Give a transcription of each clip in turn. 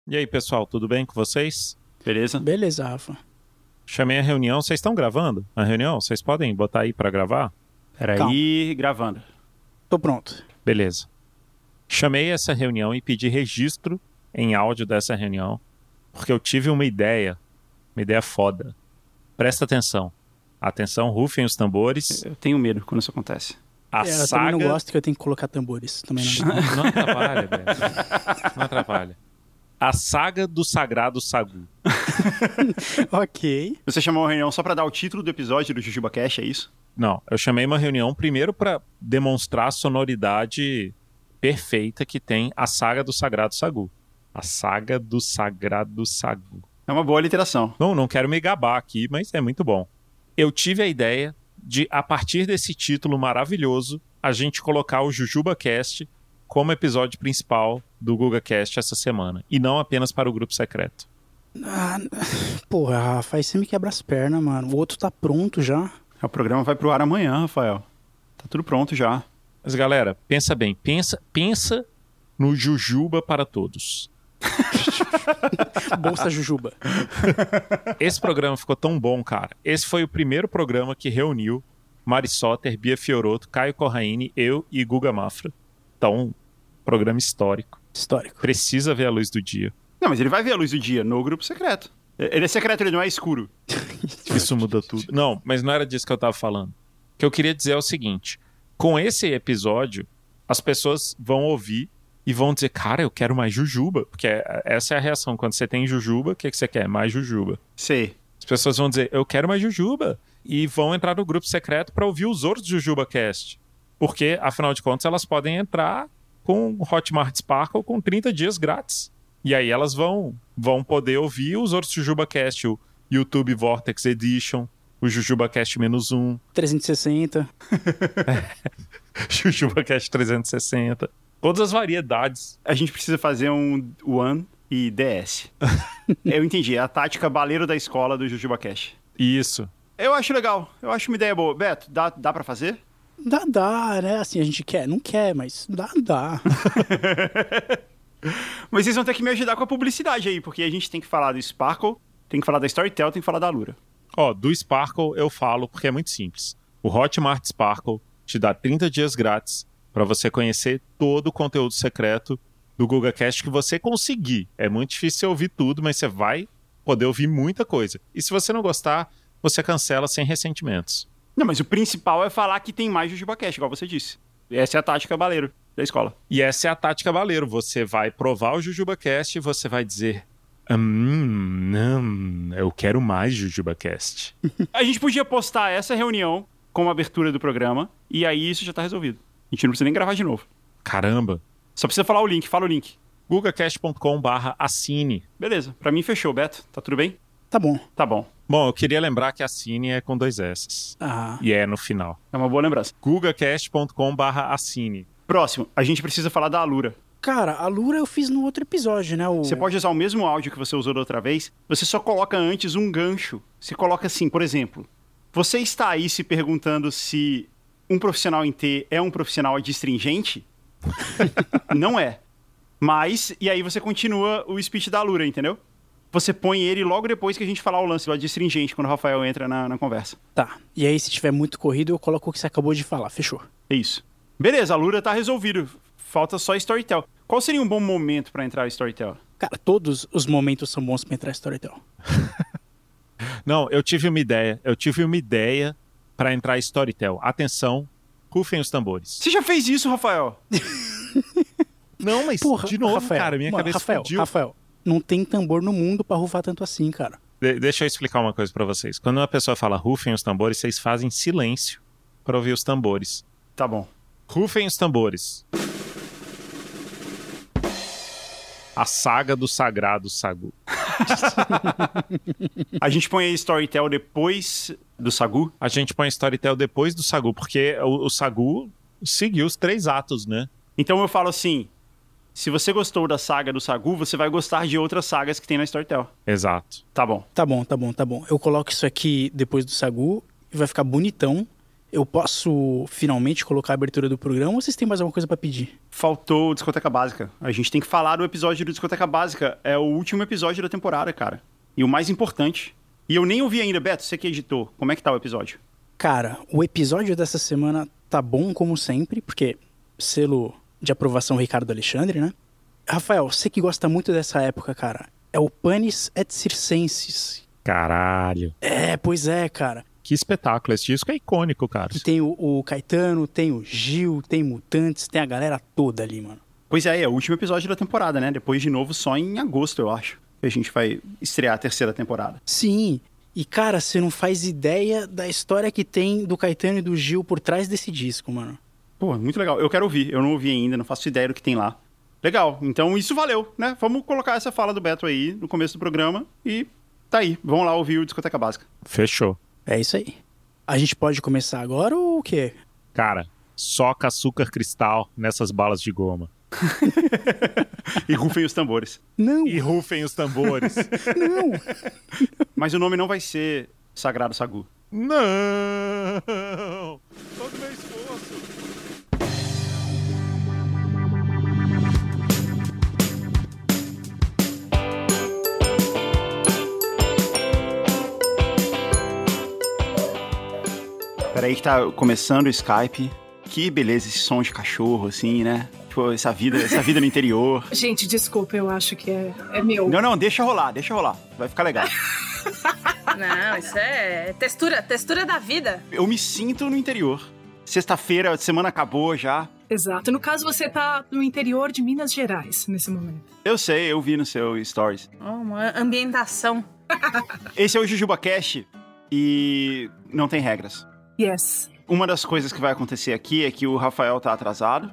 E aí, pessoal, tudo bem com vocês? Beleza? Beleza, Rafa. Chamei a reunião. Vocês estão gravando a reunião? Vocês podem botar aí para gravar? Peraí, gravando. Tô pronto. Beleza. Chamei essa reunião e pedi registro em áudio dessa reunião, porque eu tive uma ideia foda. Presta atenção. Atenção, rufem os tambores. Eu tenho medo quando isso acontece. A Eu saga... também não gosto que eu tenho que colocar tambores. Também não. Não atrapalha, velho. Não atrapalha. A saga do Sagrado Sagu. Ok. Você chamou uma reunião só pra dar o título do episódio do JujubaCast, é isso? Não, eu chamei uma reunião primeiro para demonstrar a sonoridade perfeita que tem a saga do Sagrado Sagu. A saga do Sagrado Sagu. É uma boa literação. Não quero me gabar aqui, mas é muito bom. Eu tive a ideia de, a partir desse título maravilhoso, a gente colocar o JujubaCast como episódio principal do GugaCast essa semana. E não apenas para o grupo secreto. Porra, Rafa, aí você me quebra as pernas, mano. O outro tá pronto já. O programa vai pro ar amanhã, Rafael. Tá tudo pronto já. Mas galera, pensa bem. Pensa no Jujuba para todos. Bolsa Jujuba. Esse programa ficou tão bom, cara. Esse foi o primeiro programa que reuniu Mari Soter, Bia Fiorotto, Caio Corraine, eu e Guga Mafra. Então, programa histórico. Histórico. Precisa ver a luz do dia. Não, mas ele vai ver a luz do dia no grupo secreto. Ele é secreto, ele não é escuro. Isso muda tudo. Não, mas não era disso que eu tava falando. O que eu queria dizer é o seguinte. Com esse episódio, as pessoas vão ouvir e vão dizer, cara, eu quero mais Jujuba. Porque essa é a reação. Quando você tem Jujuba, o que você quer? Mais Jujuba. Sei. As pessoas vão dizer, eu quero mais Jujuba. E vão entrar no grupo secreto para ouvir os outros JujubaCast. Porque, afinal de contas, elas podem entrar com Hotmart Sparkle com 30 dias grátis. E aí elas vão poder ouvir os outros JujubaCast, o YouTube Vortex Edition, o JujubaCast -1. 360. JujubaCast 360. Todas as variedades. A gente precisa fazer um One e DS. Eu entendi, é a tática baleiro da escola do JujubaCast. Isso. Eu acho legal, eu acho uma ideia boa. Beto, dá pra fazer? Dá, né? Assim, a gente quer. Não quer, mas dá. Mas vocês vão ter que me ajudar com a publicidade aí, porque a gente tem que falar do Sparkle, tem que falar da Storytel, tem que falar da Alura. Ó, do Sparkle eu falo porque é muito simples. O Hotmart Sparkle te dá 30 dias grátis para você conhecer todo o conteúdo secreto do GugaCast que você conseguir. É muito difícil você ouvir tudo, mas você vai poder ouvir muita coisa. E se você não gostar, você cancela sem ressentimentos. Não, mas o principal é falar que tem mais JujubaCast, igual você disse. Essa é a tática baleiro da escola. E essa é a tática baleiro. Você vai provar o JujubaCast e você vai dizer... não, eu quero mais JujubaCast. A gente podia postar essa reunião como abertura do programa e aí isso já tá resolvido. A gente não precisa nem gravar de novo. Caramba. Só precisa falar o link, fala o link. gugacast.com/assine. Beleza, pra mim fechou, Beto. Tá tudo bem? Tá bom. Tá bom. Bom, eu queria lembrar que assine é com 2 S. Ah. E é no final. É uma boa lembrança. gugacast.com/assine. Próximo, a gente precisa falar da Alura. Cara, a Lura eu fiz no outro episódio, né? Você pode usar o mesmo áudio que você usou da outra vez, você só coloca antes um gancho. Você coloca assim, por exemplo, você está aí se perguntando se um profissional em T é um profissional adstringente? Não é. Mas, e aí você continua o speech da Alura, entendeu? Você põe ele logo depois que a gente falar o lance do adstringente, quando o Rafael entra na conversa. Tá. E aí, se tiver muito corrido, eu coloco o que você acabou de falar. Fechou. É isso. Beleza, a Alura tá resolvido. Falta só Storytel. Qual seria um bom momento pra entrar em Storytel? Cara, todos os momentos são bons pra entrar em Storytel. Não, eu tive uma ideia para entrar em Storytel. Atenção, rufem os tambores. Você já fez isso, Rafael? Não, mas Porra, de novo, Rafael, cara, minha cabeça explodiu. Rafael, não tem tambor no mundo pra rufar tanto assim, cara. Deixa eu explicar uma coisa pra vocês. Quando uma pessoa fala rufem os tambores, vocês fazem silêncio pra ouvir os tambores. Tá bom. Rufem os tambores. A saga do Sagrado Sagu. A gente põe aí Storytel depois do Sagu? A gente põe Storytel depois do Sagu, porque o Sagu seguiu os 3 atos, né? Então eu falo assim, se você gostou da saga do Sagu, você vai gostar de outras sagas que tem na Storytel. Exato. Tá bom. Tá bom. Eu coloco isso aqui depois do Sagu e vai ficar bonitão. Eu posso finalmente colocar a abertura do programa ou vocês têm mais alguma coisa pra pedir? Faltou o Discoteca Básica. A gente tem que falar do episódio do Discoteca Básica. É o último episódio da temporada, cara. E o mais importante. E eu nem ouvi ainda, Beto, você que editou. Como é que tá o episódio? Cara, o episódio dessa semana tá bom como sempre, porque selo de aprovação Ricardo Alexandre, né? Rafael, você que gosta muito dessa época, cara, é o Panis et Circenses. Caralho. Pois é, cara. Que espetáculo. Esse disco é icônico, cara. Que tem o Caetano, tem o Gil, tem Mutantes, tem a galera toda ali, mano. Pois é o último episódio da temporada, né? Depois de novo só em agosto, eu acho. Que a gente vai estrear a terceira temporada. Sim. E, cara, você não faz ideia da história que tem do Caetano e do Gil por trás desse disco, mano. Pô, muito legal. Eu quero ouvir. Eu não ouvi ainda, não faço ideia do que tem lá. Legal. Então isso valeu, né? Vamos colocar essa fala do Beto aí no começo do programa e tá aí. Vamos lá ouvir o Discoteca Básica. Fechou. É isso aí. A gente pode começar agora ou o quê? Cara, soca açúcar cristal nessas balas de goma. E rufem os tambores. Não. E rufem os tambores. Não. Mas o nome não vai ser Sagrado Sagu. Não! Todo meu esforço. Peraí que tá começando o Skype. Que beleza esse som de cachorro, assim, né? Tipo, essa vida no interior. Gente, desculpa, eu acho que é meu. Não, deixa rolar. Vai ficar legal. Não, isso é textura da vida. Eu me sinto no interior. Sexta-feira, a semana acabou já. Exato. No caso, você tá no interior de Minas Gerais, nesse momento. Eu sei, eu vi no seu stories. Uma ambientação. Esse é o JujubaCast e não tem regras. Yes. Uma das coisas que vai acontecer aqui é que o Rafael tá atrasado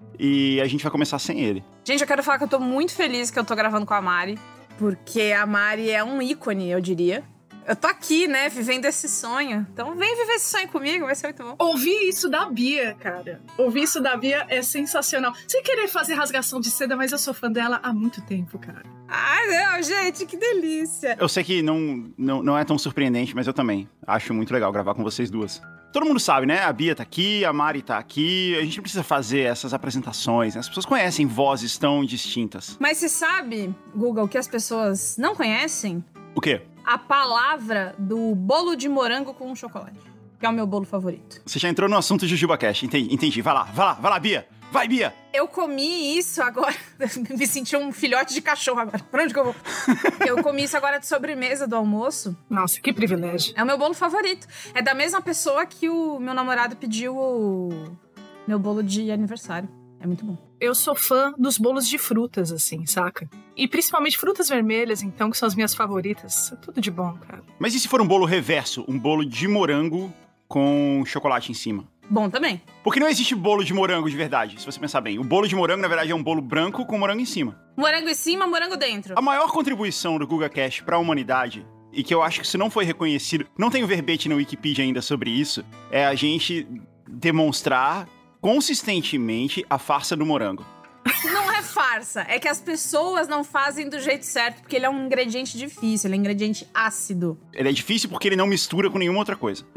e a gente vai começar sem ele. Gente, eu quero falar que eu tô muito feliz que eu tô gravando com a Mari, porque a Mari é um ícone, eu diria. Eu tô aqui, né, vivendo esse sonho. Então vem viver esse sonho comigo, vai ser muito bom. Ouvir isso da Bia, cara. Ouvir isso da Bia é sensacional. Sem querer fazer rasgação de seda, mas eu sou fã dela há muito tempo, cara. Ai, não, gente, que delícia. Eu sei que não é tão surpreendente, mas eu também acho muito legal gravar com vocês duas. Todo mundo sabe, né? A Bia tá aqui, a Mari tá aqui. A gente não precisa fazer essas apresentações, né? As pessoas conhecem vozes tão distintas. Mas você sabe, Google, que as pessoas não conhecem? O quê? A palavra do bolo de morango com chocolate, que é o meu bolo favorito. Você já entrou no assunto JujubaCast, entendi. Vai lá, Bia. Vai, Bia! Eu comi isso agora. Me senti um filhote de cachorro agora. Pra onde que eu vou? Eu comi isso agora de sobremesa do almoço. Nossa, que privilégio. É o meu bolo favorito. É da mesma pessoa que o meu namorado pediu o meu bolo de aniversário. É muito bom. Eu sou fã dos bolos de frutas, assim, saca? E principalmente frutas vermelhas, então, que são as minhas favoritas. É tudo de bom, cara. Mas e se for um bolo reverso? Um bolo de morango com chocolate em cima? Bom também. Porque não existe bolo de morango de verdade, se você pensar bem. O bolo de morango, na verdade, é um bolo branco com morango em cima. Morango em cima, morango dentro. A maior contribuição do GugaCast para a humanidade, e que eu acho que isso não foi reconhecido, não tem o verbete na Wikipedia ainda sobre isso, é a gente demonstrar consistentemente a farsa do morango. Não é farsa, é que as pessoas não fazem do jeito certo, porque ele é um ingrediente difícil, ele é um ingrediente ácido. Ele é difícil porque ele não mistura com nenhuma outra coisa.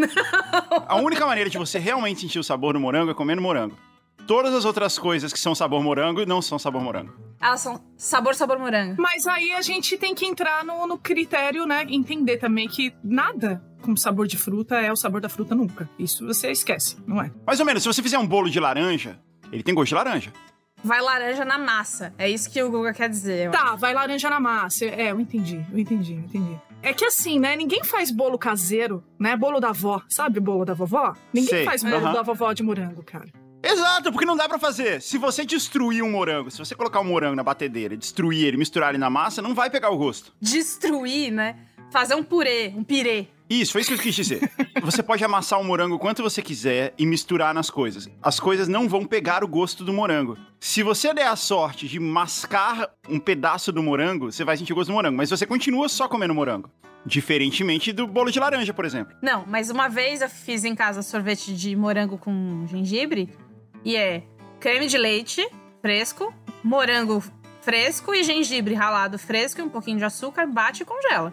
A única maneira de você realmente sentir o sabor do morango é comendo morango. Todas as outras coisas que são sabor morango não são sabor morango. Elas são sabor morango. Mas aí a gente tem que entrar no critério, né? Entender também que nada com sabor de fruta é o sabor da fruta nunca. Isso você esquece, não é? Mais ou menos, se você fizer um bolo de laranja, ele tem gosto de laranja. Vai laranja na massa. É isso que o Guga quer dizer. Tá, vai laranja na massa. Eu entendi. É que assim, né? Ninguém faz bolo caseiro, né? Bolo da avó. Sabe o bolo da vovó? Ninguém faz bolo da vovó de morango, cara. Exato, porque não dá pra fazer. Se você destruir um morango, se você colocar um morango na batedeira, destruir ele, misturar ele na massa, não vai pegar o gosto. Destruir, né? Fazer um purê, um pirê. Isso, foi isso que eu quis dizer. Você pode amassar o morango o quanto você quiser e misturar nas coisas. As coisas não vão pegar o gosto do morango. Se você der a sorte de mascar um pedaço do morango, você vai sentir o gosto do morango. Mas você continua só comendo morango. Diferentemente do bolo de laranja, por exemplo. Não, mas uma vez eu fiz em casa sorvete de morango com gengibre. E é creme de leite fresco, morango fresco e gengibre ralado fresco e um pouquinho de açúcar, bate e congela.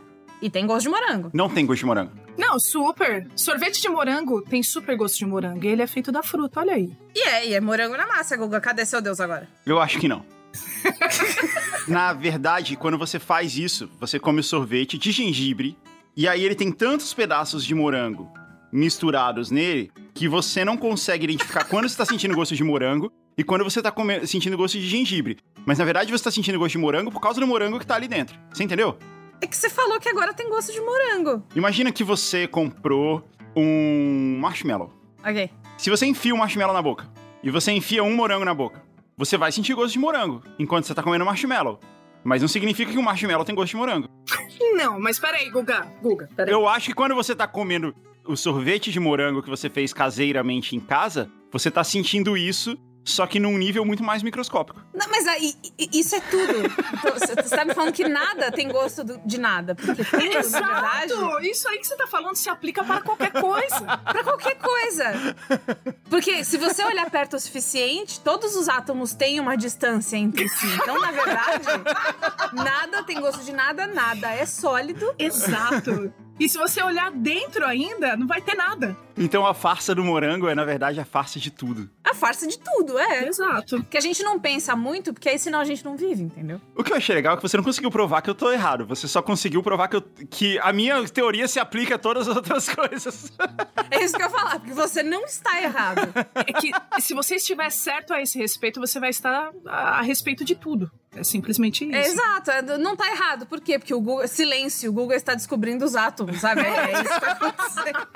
E tem gosto de morango. Não tem gosto de morango. Não, super. Sorvete de morango tem super gosto de morango. E ele é feito da fruta, olha aí. E é morango na massa, Guga. Cadê seu Deus agora? Eu acho que não. Na verdade, quando você faz isso, você come o sorvete de gengibre, e aí ele tem tantos pedaços de morango misturados nele, que você não consegue identificar quando você tá sentindo gosto de morango e quando você tá sentindo gosto de gengibre. Mas na verdade você tá sentindo gosto de morango por causa do morango que tá ali dentro. Você entendeu? É que você falou que agora tem gosto de morango. Imagina que você comprou um marshmallow. Ok. Se você enfia um marshmallow na boca e você enfia um morango na boca, você vai sentir gosto de morango enquanto você tá comendo marshmallow. Mas não significa que o marshmallow tem gosto de morango. Não, mas peraí, Guga, peraí. Eu acho que quando você tá comendo o sorvete de morango que você fez caseiramente em casa, você tá sentindo isso, só que num nível muito mais microscópico. Não, mas aí, isso é tudo. Então, você tá me falando que nada tem gosto de nada. Porque tudo, Exato! na verdade... Isso aí que você tá falando se aplica para qualquer coisa. Pra qualquer coisa. Porque se você olhar perto o suficiente, todos os átomos têm uma distância entre si. Então, na verdade, nada tem gosto de nada, nada é sólido. Exato. E se você olhar dentro ainda, não vai ter nada. Então a farsa do morango é, na verdade, a farsa de tudo. A farsa de tudo, é. Exato. Que a gente não pensa muito, porque aí senão a gente não vive, entendeu? O que eu achei legal é que você não conseguiu provar que eu tô errado. Você só conseguiu provar que a minha teoria se aplica a todas as outras coisas. É isso que eu ia falar, porque você não está errado. É que se você estiver certo a esse respeito, você vai estar a respeito de tudo. É simplesmente isso. Exato, não tá errado. Por quê? Porque o Google... Silêncio, o Google está descobrindo os átomos, sabe? É isso que tá acontecendo.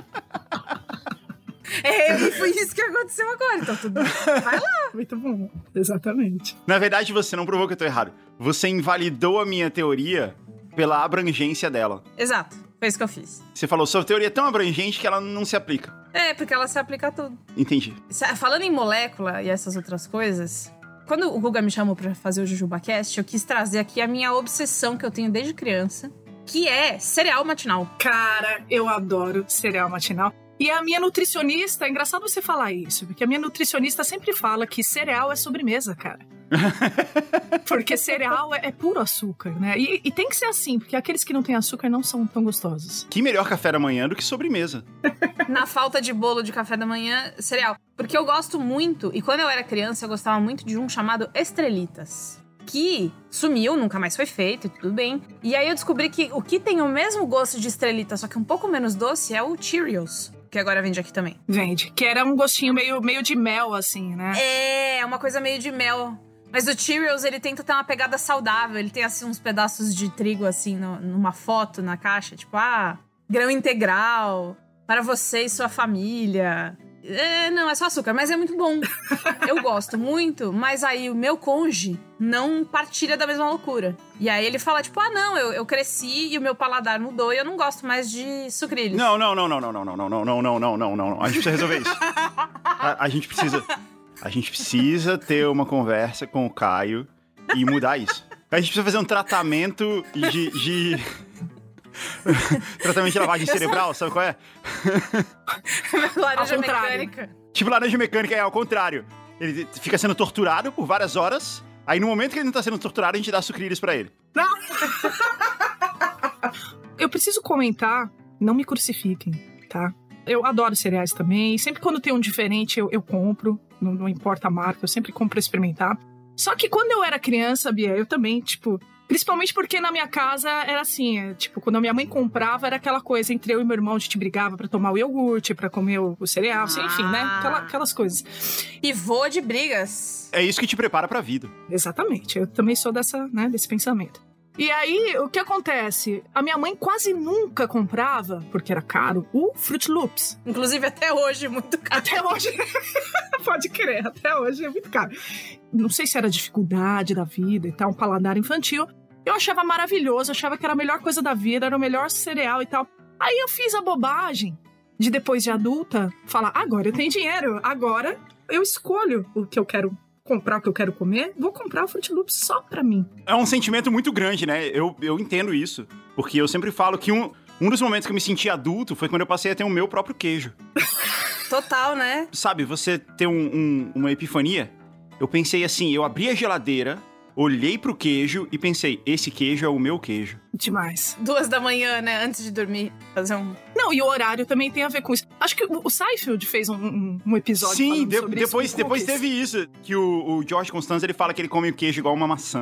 Foi isso que aconteceu agora, então tudo vai lá. Muito bom, exatamente. Na verdade, você não provou que eu tô errado. Você invalidou a minha teoria pela abrangência dela. Exato, foi isso que eu fiz. Você falou, sua teoria é tão abrangente que ela não se aplica. É, porque ela se aplica a tudo. Entendi. Falando em molécula e essas outras coisas... Quando o Guga me chamou pra fazer o JujubaCast, eu quis trazer aqui a minha obsessão que eu tenho desde criança, que é cereal matinal. Cara, eu adoro cereal matinal. E a minha nutricionista, é engraçado você falar isso, porque a minha nutricionista sempre fala que cereal é sobremesa, cara. Porque cereal é puro açúcar, né? E tem que ser assim, porque aqueles que não têm açúcar não são tão gostosos. Que melhor café da manhã do que sobremesa. Na falta de bolo de café da manhã, cereal. Porque eu gosto muito, e quando eu era criança eu gostava muito de um chamado Estrelitas, que sumiu, nunca mais foi feito e tudo bem. E aí eu descobri que o que tem o mesmo gosto de Estrelita, só que um pouco menos doce, é o Cheerios, que agora vende aqui também. Vende, que era um gostinho meio de mel, assim, né? É uma coisa meio de mel. Mas o Cheerios, ele tenta ter uma pegada saudável. Ele tem, assim, uns pedaços de trigo, assim, numa foto na caixa. Tipo, grão integral, para você e sua família. Não, é só açúcar, mas é muito bom. Eu gosto muito, mas aí o meu cônjuge não partilha da mesma loucura. E aí ele fala, tipo, não, eu cresci e o meu paladar mudou e eu não gosto mais de sucrilhos. Não. A gente precisa resolver isso. A gente precisa ter uma conversa com o Caio e mudar isso. A gente precisa fazer um tratamento de... tratamento de lavagem cerebral, sabe qual é? Laranja mecânica. Tipo laranja mecânica, é ao contrário. Ele fica sendo torturado por várias horas, aí no momento que ele não tá sendo torturado, a gente dá sucrilhos pra ele. Não! Eu preciso comentar, não me crucifiquem, tá? Eu adoro cereais também, e sempre quando tem um diferente eu compro, não importa a marca, eu sempre compro pra experimentar. Só que quando eu era criança, Bia, eu também, tipo... Principalmente porque na minha casa era assim, tipo, quando a minha mãe comprava, era aquela coisa, entre eu e meu irmão, a gente brigava pra tomar o iogurte, pra comer o cereal, assim, enfim, né? Aquelas coisas. Pivô de brigas. É isso que te prepara pra vida. Exatamente, eu também sou desse pensamento. E aí, o que acontece? A minha mãe quase nunca comprava, porque era caro, o Fruit Loops. Inclusive até hoje, muito caro. Até hoje, pode crer, até hoje é muito caro. Não sei se era dificuldade da vida e tal, um paladar infantil. Eu achava maravilhoso, achava que era a melhor coisa da vida, era o melhor cereal e tal. Aí eu fiz a bobagem de, depois de adulta, falar, agora eu tenho dinheiro, agora eu escolho o que eu quero comprar, o que eu quero comer, vou comprar o Fruit Loops só pra mim. É um sentimento muito grande, né? Eu entendo isso, porque eu sempre falo que um dos momentos que eu me senti adulto foi quando eu passei a ter o meu próprio queijo. Total, né? Sabe, você ter uma epifania? Eu pensei assim, eu abri a geladeira olhei pro queijo e pensei, esse queijo é o meu queijo. Demais. 2 da manhã, né? Antes de dormir. Fazer um... Não, e o horário também tem a ver com isso. Acho que o Seinfeld fez um episódio Sim, falando sobre depois, isso. depois teve isso, que o George Costanza, ele fala que ele come o queijo igual uma maçã.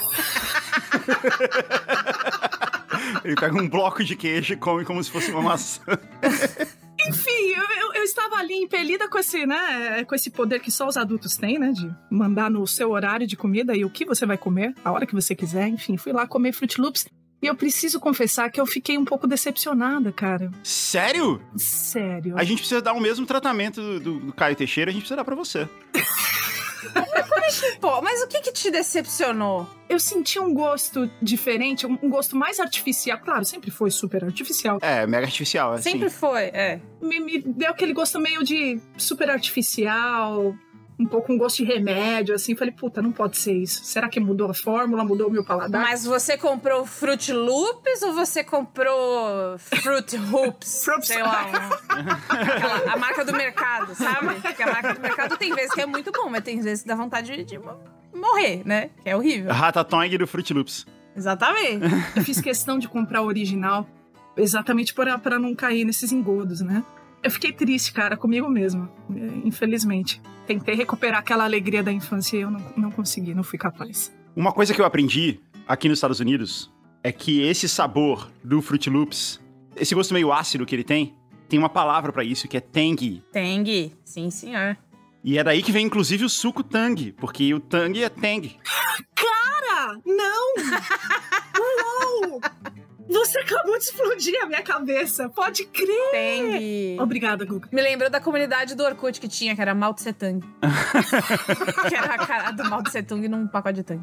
Ele pega um bloco de queijo e come como se fosse uma maçã. Enfim, eu estava ali impelida com esse, né, com esse poder que só os adultos têm, né, de mandar no seu horário de comida e o que você vai comer, a hora que você quiser. Enfim, fui lá comer Fruit Loops e eu preciso confessar que eu fiquei um pouco decepcionada, cara. Sério? Sério. A gente precisa dar o mesmo tratamento do Caio Teixeira, a gente precisa dar pra você. Pô, mas o que te decepcionou? Eu senti um gosto diferente, um gosto mais artificial. Claro, sempre foi super artificial. É, mega artificial, assim. Sempre foi, é. Me deu aquele gosto meio de super artificial, um pouco um gosto de remédio, assim. Falei, puta, não pode ser isso. Será que mudou a fórmula, mudou o meu paladar? Mas você comprou Fruit Loops ou você comprou Fruit Hoops? Sei lá, a marca do mercado, sabe? Porque a marca do mercado tem vezes que é muito bom, mas tem vezes que dá vontade de morrer, né? Que é horrível. Ratatouille do Fruit Loops. Exatamente. Eu fiz questão de comprar o original exatamente pra não cair nesses engodos, né? Eu fiquei triste, cara, comigo mesma, infelizmente. Tentei recuperar aquela alegria da infância e eu não consegui, não fui capaz. Uma coisa que eu aprendi aqui nos Estados Unidos é que esse sabor do Fruit Loops, esse gosto meio ácido que ele tem uma palavra pra isso, que é tangy. Tangy, sim, senhor. E é daí que vem, inclusive, o suco Tang, porque o Tang é Tang. Cara, não! Uou! Você acabou de explodir a minha cabeça, pode crer! Tang. Obrigada, Guga. Me lembrou da comunidade do Orkut que tinha, que era Mao Tse Tung. Que era a cara do Mao Tse Tung num pacote de Tang.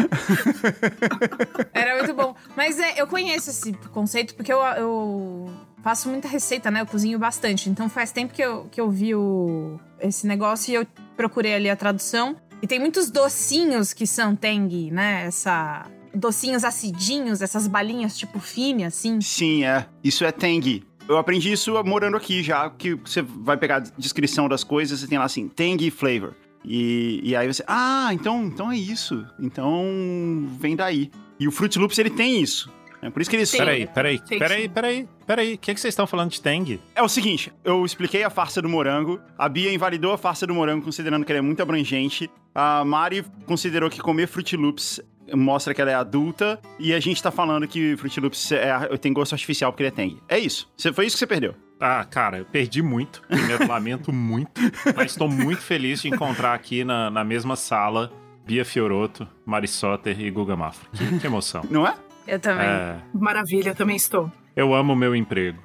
Era muito bom. Mas eu conheço esse conceito porque eu faço muita receita, né? Eu cozinho bastante. Então faz tempo que eu vi esse negócio e eu procurei ali a tradução. E tem muitos docinhos que são Tang, né? Docinhos acidinhos, essas balinhas tipo fine, assim. Sim, isso é Tang. Eu aprendi isso morando aqui já, que você vai pegar a descrição das coisas e tem lá assim, Tang flavor. E aí você, então é isso. Então vem daí. E o Fruit Loops, ele tem isso. É por isso que eles... Peraí. O que vocês estão falando de Tang? É o seguinte, eu expliquei a farsa do morango, a Bia invalidou a farsa do morango, considerando que ela é muito abrangente, a Mari considerou que comer Fruit Loops mostra que ela é adulta, e a gente tá falando que Fruit Loops tem gosto artificial porque ele é Tang. É isso. Foi isso que você perdeu. Ah, cara, eu perdi muito. Primeiro, lamento muito. Mas estou muito feliz de encontrar aqui na mesma sala Bia Fiorotto, Mari Soter e Guga Mafra. Que emoção. Não é? Eu também. Maravilha, também estou. Eu amo o meu emprego.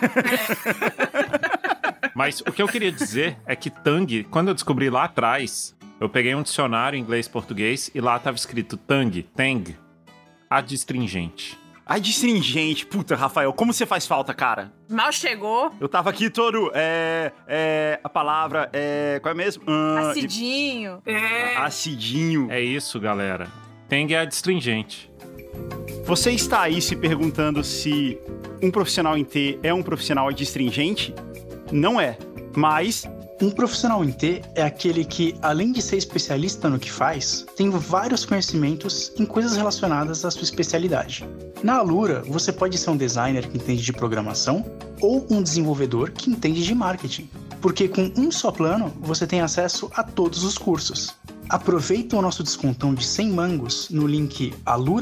Mas o que eu queria dizer é que Tang, quando eu descobri lá atrás, eu peguei um dicionário inglês-português e lá estava escrito Tang, adstringente. Adstringente. Puta, Rafael, como você faz falta, cara? Mal chegou. Eu tava aqui todo, a palavra, qual é mesmo? Acidinho. Acidinho. É isso, galera. Tang é adstringente. Você está aí se perguntando se um profissional em T é um profissional adstringente? Não é, mas... Um profissional em T é aquele que, além de ser especialista no que faz, tem vários conhecimentos em coisas relacionadas à sua especialidade. Na Alura, você pode ser um designer que entende de programação ou um desenvolvedor que entende de marketing, porque com um só plano você tem acesso a todos os cursos. Aproveita o nosso descontão de 100 mangos no link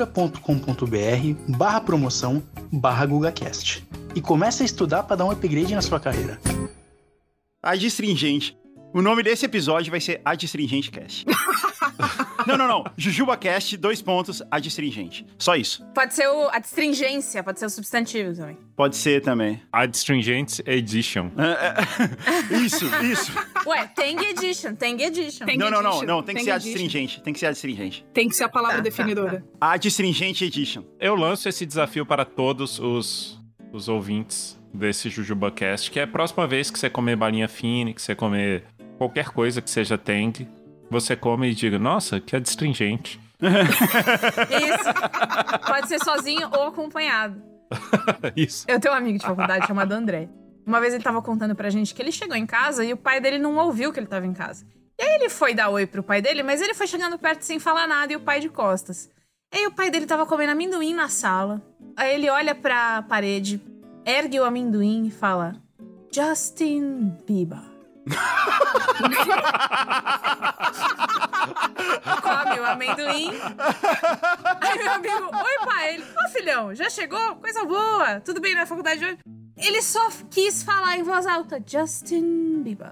alura.com.br/promoção/GugaCast e comece a estudar para dar um upgrade na sua carreira. Adstringente. O nome desse episódio vai ser Adstringente Cast. Não. JujubaCast, adstringente. Só isso. Pode ser a adstringência, pode ser o substantivo também. Pode ser também. Adstringent Edition. Isso. Ué, Tang Edition. Não, tem que ser adstringente. Tem que ser adstringente. Tem que ser a palavra definidora. Adstringente Edition. Eu lanço esse desafio para todos os ouvintes desse JujubaCast, que é a próxima vez que você comer balinha fine, que você comer qualquer coisa que seja Tang, você come e diga, nossa, que adstringente. Isso. Pode ser sozinho ou acompanhado. Isso. Eu tenho um amigo de faculdade chamado André. Uma vez ele tava contando pra gente que ele chegou em casa e o pai dele não ouviu que ele tava em casa. E aí ele foi dar oi pro pai dele, mas ele foi chegando perto sem falar nada e o pai de costas. E aí o pai dele tava comendo amendoim na sala. Aí ele olha pra parede, ergue o amendoim e fala: Justin Bieber. Come o amendoim. Aí meu amigo, oi pai. Ele, ô filhão, já chegou? Coisa boa. Tudo bem na faculdade hoje? Ele só quis falar em voz alta: Justin Bieber.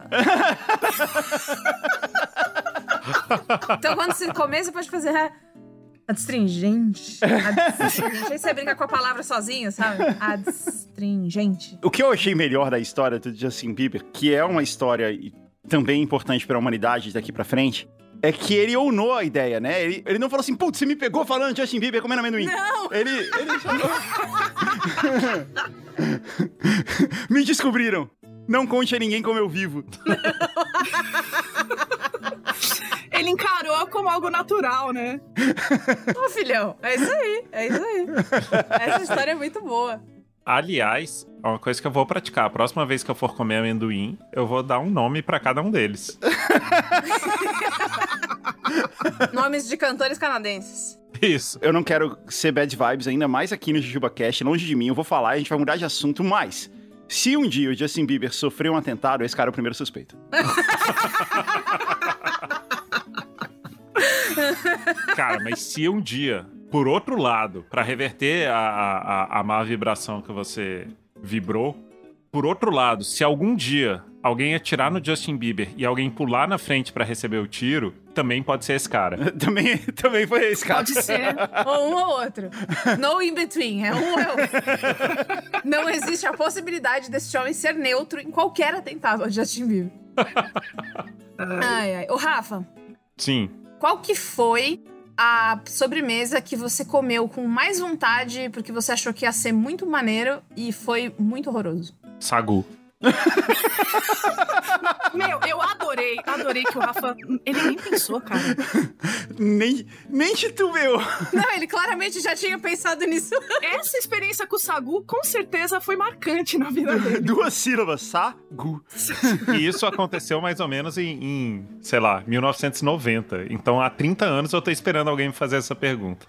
Então quando você comer, você pode fazer adstringente. Adstringente. Aí você brinca com a palavra sozinho, sabe? Adstringente. O que eu achei melhor da história do Justin Bieber, que é uma história também importante para a humanidade daqui pra frente, é que ele ownou a ideia, né? Ele não falou assim, putz, você me pegou falando Justin Bieber comendo amendoim. Não! Ele me descobriram. Não conte a ninguém como eu vivo. Ele encarou como algo natural, né? Ô, filhão, é isso aí. Essa história é muito boa. Aliás, é uma coisa que eu vou praticar. A próxima vez que eu for comer amendoim, eu vou dar um nome pra cada um deles. Nomes de cantores canadenses. Isso. Eu não quero ser bad vibes ainda mais aqui no JujubaCast, longe de mim. Eu vou falar, a gente vai mudar de assunto, mas se um dia o Justin Bieber sofrer um atentado, esse cara é o primeiro suspeito. Cara, mas se um dia, por outro lado, pra reverter a má vibração que você vibrou, por outro lado, se algum dia alguém atirar no Justin Bieber e alguém pular na frente pra receber o tiro, também pode ser esse cara. também foi esse cara. Pode ser. Ou um ou outro. No in between. É um ou outro. Não existe a possibilidade desse homem ser neutro em qualquer atentado ao Justin Bieber. Ai. Ô, Rafa. Sim. Qual que foi a sobremesa que você comeu com mais vontade porque você achou que ia ser muito maneiro e foi muito horroroso? Sagu. Meu, eu adorei que o Rafa... Ele nem pensou, cara. Nem titubeou. Não, ele claramente já tinha pensado nisso. Essa experiência com o Sagu, com certeza, foi marcante na vida dele. 2 sílabas, Sagu. E isso aconteceu mais ou menos em, sei lá, 1990. Então, há 30 anos eu tô esperando alguém me fazer essa pergunta.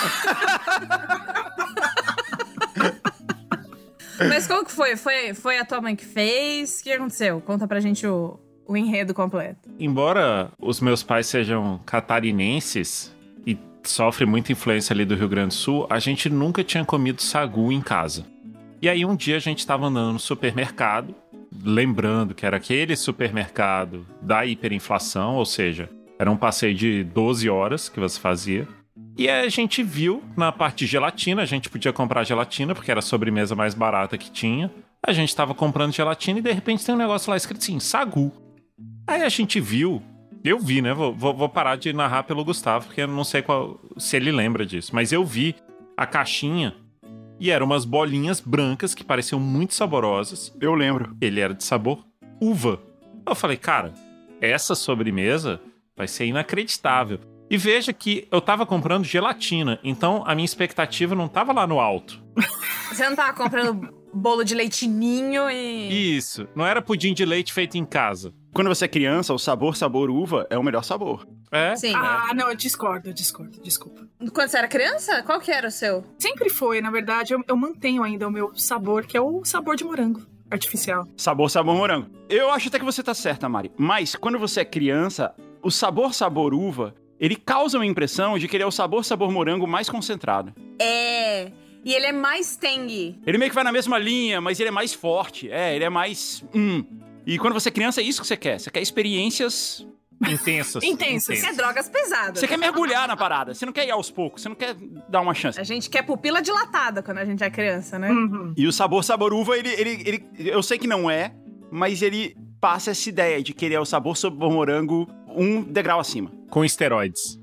Mas como que foi? Foi a tua mãe que fez? O que aconteceu? Conta pra gente o enredo completo. Embora os meus pais sejam catarinenses e sofrem muita influência ali do Rio Grande do Sul, a gente nunca tinha comido sagu em casa. E aí um dia a gente tava andando no supermercado, lembrando que era aquele supermercado da hiperinflação, ou seja, era um passeio de 12 horas que você fazia. E aí a gente viu na parte de gelatina, a gente podia comprar gelatina, porque era a sobremesa mais barata que tinha. A gente tava comprando gelatina e de repente tem um negócio lá escrito assim, sagu. Aí a gente viu, eu vi, né? Vou parar de narrar pelo Gustavo, porque eu não sei se ele lembra disso. Mas eu vi a caixinha e eram umas bolinhas brancas que pareciam muito saborosas. Eu lembro. Ele era de sabor uva. Eu falei, cara, essa sobremesa vai ser inacreditável. E veja que eu tava comprando gelatina, então a minha expectativa não tava lá no alto. Você não tava comprando bolo de leitinho e... Isso, não era pudim de leite feito em casa. Quando você é criança, o sabor uva é o melhor sabor. É? Sim. Ah, não, eu discordo, desculpa. Quando você era criança, qual que era o seu? Sempre foi, na verdade, eu mantenho ainda o meu sabor, que é o sabor de morango artificial. Sabor morango. Eu acho até que você tá certa, Mari. Mas quando você é criança, o sabor uva, ele causa uma impressão de que ele é o sabor morango mais concentrado. É... E ele é mais tangy. Ele meio que vai na mesma linha, mas ele é mais forte. Ele é mais... E quando você é criança, é isso que você quer. Você quer experiências... Intensas. Você quer drogas pesadas. Você quer mergulhar na parada. Você não quer ir aos poucos. Você não quer dar uma chance. A gente quer pupila dilatada quando a gente é criança, né? Uhum. E o sabor uva, ele... Eu sei que não é, mas ele passa essa ideia de que ele é o sabor morango um degrau acima. Com esteroides.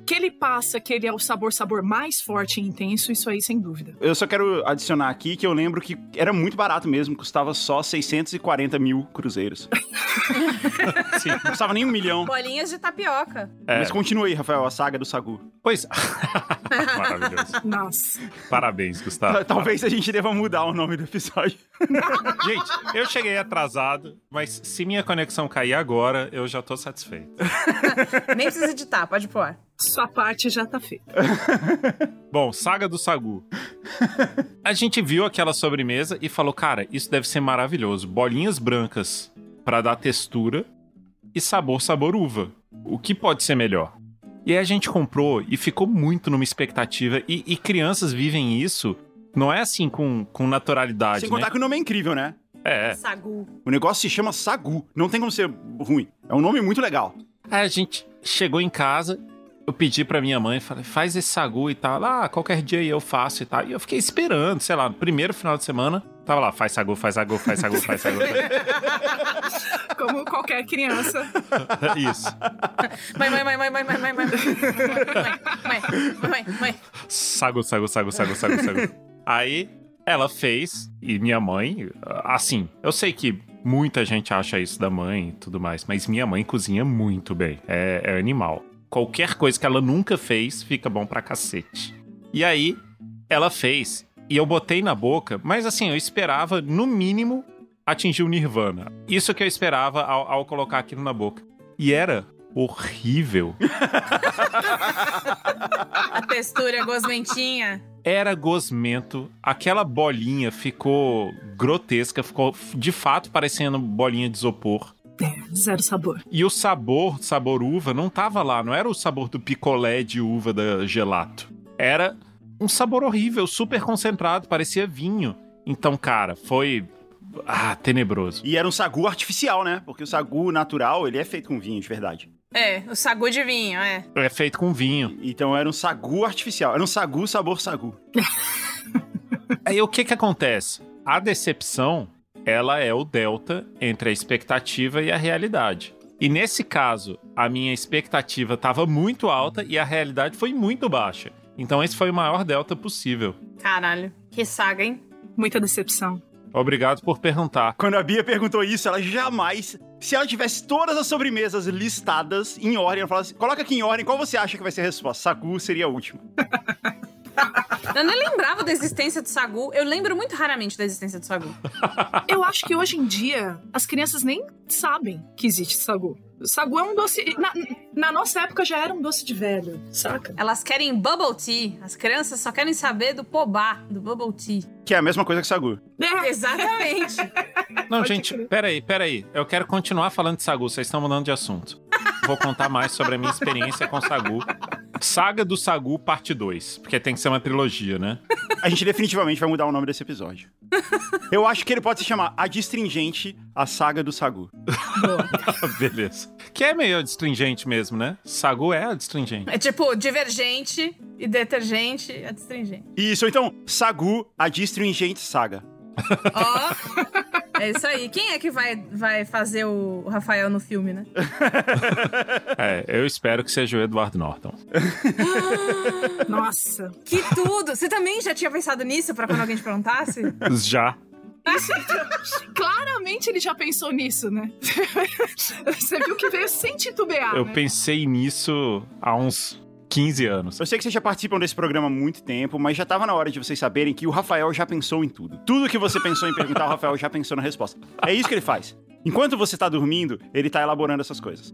Que ele passa, que ele é o sabor mais forte e intenso, isso aí sem dúvida. Eu só quero adicionar aqui que eu lembro que era muito barato mesmo, custava só 640 mil cruzeiros. Sim. Não custava nem 1 milhão. Bolinhas de tapioca. Mas continua aí, Rafael, a saga do Sagu. Pois. Maravilhoso. Nossa. Parabéns, Gustavo. Talvez a gente deva mudar o nome do episódio. Gente, eu cheguei atrasado, mas se minha conexão cair agora, eu já tô satisfeito. Nem precisa editar, pode pôr. Sua parte já tá feita. Bom, Saga do Sagu. A gente viu aquela sobremesa e falou, cara, isso deve ser maravilhoso. Bolinhas brancas pra dar textura e sabor uva. O que pode ser melhor? E aí a gente comprou e ficou muito numa expectativa. E crianças vivem isso, não é assim com naturalidade, Sem contar que o nome é incrível, né? É. Sagu. O negócio se chama Sagu. Não tem como ser ruim. É um nome muito legal. Aí a gente chegou em casa, eu pedi pra minha mãe, falei, faz esse sagu e tal. Qualquer dia aí eu faço e tal. E eu fiquei esperando, sei lá, no primeiro final de semana, tava lá, faz sagu, faz sagu, faz sagu, faz sagu. Como qualquer criança. Isso. Mãe. Sagu. Aí ela fez, e minha mãe, assim, eu sei que muita gente acha isso da mãe e tudo mais, mas minha mãe cozinha muito bem, é animal. Qualquer coisa que ela nunca fez, fica bom pra cacete. E aí, ela fez, e eu botei na boca, mas assim, eu esperava, no mínimo, atingir o nirvana. Isso que eu esperava ao colocar aquilo na boca. E era horrível. A textura gosmentinha. Era gosmento, aquela bolinha ficou grotesca, ficou de fato parecendo bolinha de isopor. Zero sabor. E o sabor uva, não tava lá, não era o sabor do picolé de uva da gelato. Era um sabor horrível, super concentrado, parecia vinho. Então, cara, foi tenebroso. E era um sagu artificial, né? Porque o sagu natural, ele é feito com vinho, de verdade. É, o sagu de vinho, é. É feito com vinho. Então era um sagu artificial. Era um sagu sabor sagu. Aí o que acontece? A decepção, ela é o delta entre a expectativa e a realidade. E nesse caso, a minha expectativa estava muito alta e a realidade foi muito baixa. Então esse foi o maior delta possível. Caralho, que saga, hein? Muita decepção. Obrigado por perguntar. Quando a Bia perguntou isso, ela jamais... Se ela tivesse todas as sobremesas listadas em ordem, ela falasse, coloca aqui em ordem, qual você acha que vai ser a resposta? Sagu seria a última. Eu nem lembrava da existência do sagu. Eu lembro muito raramente da existência do sagu. Eu acho que hoje em dia, as crianças nem sabem que existe sagu. O sagu é um doce... Na nossa época já era um doce de velho, saca? Elas querem bubble tea. As crianças só querem saber do pobá, do bubble tea. Que é a mesma coisa que sagu. Exatamente. Não, Pode gente, crer. peraí. Eu quero continuar falando de sagu, vocês estão mudando de assunto. Vou contar mais sobre a minha experiência com sagu. Saga do Sagu, parte 2. Porque tem que ser uma trilogia, né? A gente definitivamente vai mudar o nome desse episódio. Eu acho que ele pode se chamar Adstringente, a Saga do Sagu. Beleza. Que é meio adstringente mesmo, né? Sagu é adstringente. É tipo divergente e detergente e adstringente. Isso, então, Sagu, Adstringente Saga. Ó, é isso aí. Quem é que vai fazer o Rafael no filme, né? Eu espero que seja o Edward Norton. Nossa. Que tudo! Você também já tinha pensado nisso pra quando alguém te perguntasse? Já. Isso, claramente ele já pensou nisso, né? Você viu que veio sem titubear, Eu né? pensei nisso há uns 15 anos. Eu sei que vocês já participam desse programa há muito tempo, mas já tava na hora de vocês saberem que o Rafael já pensou em tudo. Tudo que você pensou em perguntar, o Rafael já pensou na resposta. É isso que ele faz. Enquanto você tá dormindo, ele tá elaborando essas coisas.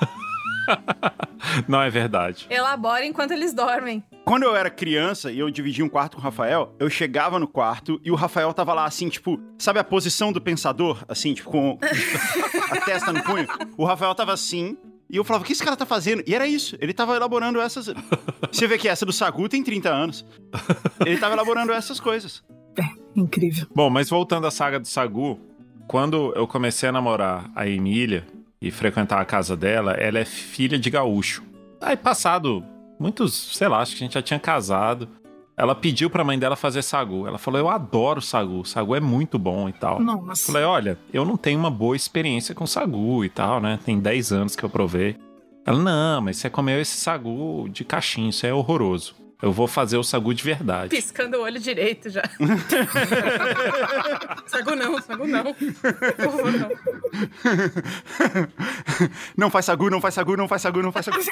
Não é verdade. Elabora enquanto eles dormem. Quando eu era criança e eu dividia um quarto com o Rafael, eu chegava no quarto e o Rafael tava lá assim, tipo, sabe a posição do pensador? Assim, tipo, com a testa no punho. O Rafael tava assim e eu falava, o que esse cara tá fazendo? E era isso, ele tava elaborando essas... Você vê que essa do Sagu tem 30 anos. Ele tava elaborando essas coisas. Incrível. Bom, mas voltando à saga do Sagu, quando eu comecei a namorar a Emília e frequentar a casa dela, ela é filha de gaúcho. Aí passado muitos, sei lá, acho que a gente já tinha casado, ela pediu pra mãe dela fazer sagu. Ela falou, eu adoro sagu, sagu é muito bom e tal. Nossa. Falei, olha, eu não tenho uma boa experiência com sagu e tal, né? Tem 10 anos que eu provei. Ela, não, mas você comeu esse sagu de caixinha, isso é horroroso. Eu vou fazer o sagu de verdade. Piscando o olho direito já. Sagu não. Por favor, não. Não faz sagu, não faz sagu, não faz sagu, não faz sagu.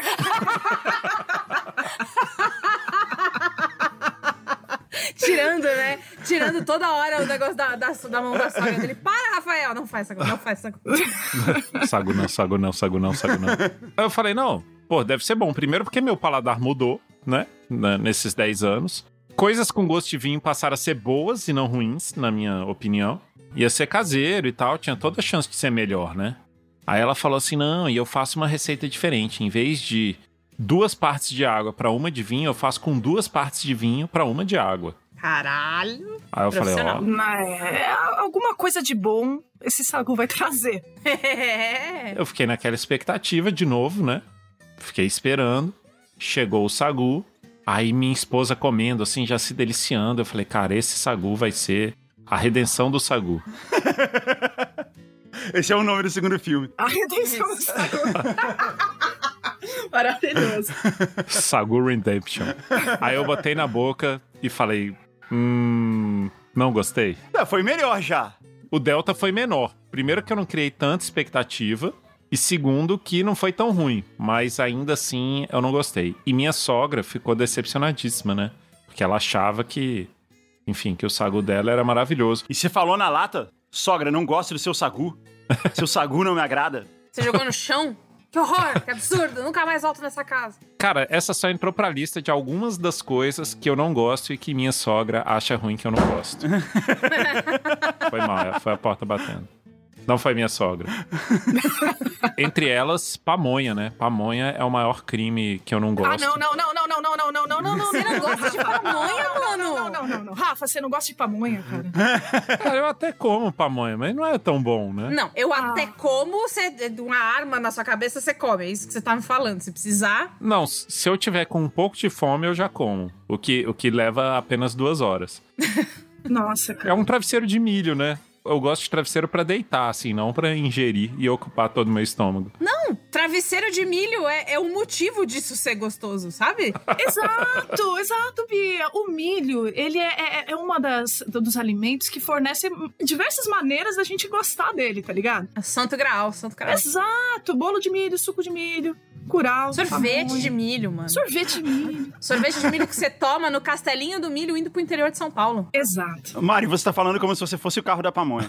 Tirando, né? Tirando toda hora o negócio da mão da sogra dele. Para, Rafael! Não faz sagu, não faz sagu. Sagu não, sagu não, sagu não, sagu não. Aí eu falei, não, pô, deve ser bom. Primeiro porque meu paladar mudou, né? Nesses 10 anos. Coisas com gosto de vinho passaram a ser boas e não ruins, na minha opinião. Ia ser caseiro e tal, tinha toda a chance de ser melhor, né? Aí ela falou assim, não, e eu faço uma receita diferente. Em vez de 2 partes de água pra 1 de vinho, eu faço com 2 partes de vinho pra 1 de água. Caralho. Aí eu falei, ó... Alguma coisa de bom esse sagu vai trazer. Eu fiquei naquela expectativa de novo, né? Fiquei esperando. Chegou o sagu. Aí minha esposa comendo, assim, já se deliciando. Eu falei, cara, esse sagu vai ser a redenção do sagu. Esse é o nome do segundo filme. A redenção do sagu. Maravilhoso. Sagu Redemption. Aí eu botei na boca e falei, não gostei. Foi melhor já. O delta foi menor. Primeiro que eu não criei tanta expectativa. E segundo que não foi tão ruim. Mas ainda assim eu não gostei. E minha sogra ficou decepcionadíssima, né? Porque ela achava que, enfim, que o sagu dela era maravilhoso. E você falou na lata? Sogra, não gosto do seu sagu. Seu sagu não me agrada. Você jogou no chão? Que horror, que absurdo. Nunca mais volto nessa casa. Cara, essa só entrou pra lista de algumas das coisas que eu não gosto e que minha sogra acha ruim que eu não gosto. Foi mal, foi a porta batendo. Não foi minha sogra. Entre elas, pamonha, né? Pamonha é o maior crime que eu não gosto. Não. Você não gosta de pamonha, mano? Não. Rafa, você não gosta de pamonha, cara? Cara, eu até como pamonha, mas não é tão bom, né? Não, eu até como uma arma na sua cabeça, você come. É isso que você tá me falando. Se precisar... Não, se eu tiver com um pouco de fome, eu já como. O que leva apenas 2 horas. Nossa, cara. É um travesseiro de milho, né? Eu gosto de travesseiro pra deitar, assim, não pra ingerir e ocupar todo o meu estômago. Não, travesseiro de milho é o motivo disso ser gostoso, sabe? Exato, Bia. O milho, ele é uma dos alimentos que fornece diversas maneiras da gente gostar dele, tá ligado? Santo Graal. Exato, bolo de milho, suco de milho, curau, sorvete pamonha. de milho, mano. Sorvete de milho. Sorvete de milho que você toma no Castelinho do Milho indo pro interior de São Paulo. Exato. Mari, você tá falando como se você fosse o carro da pamonha.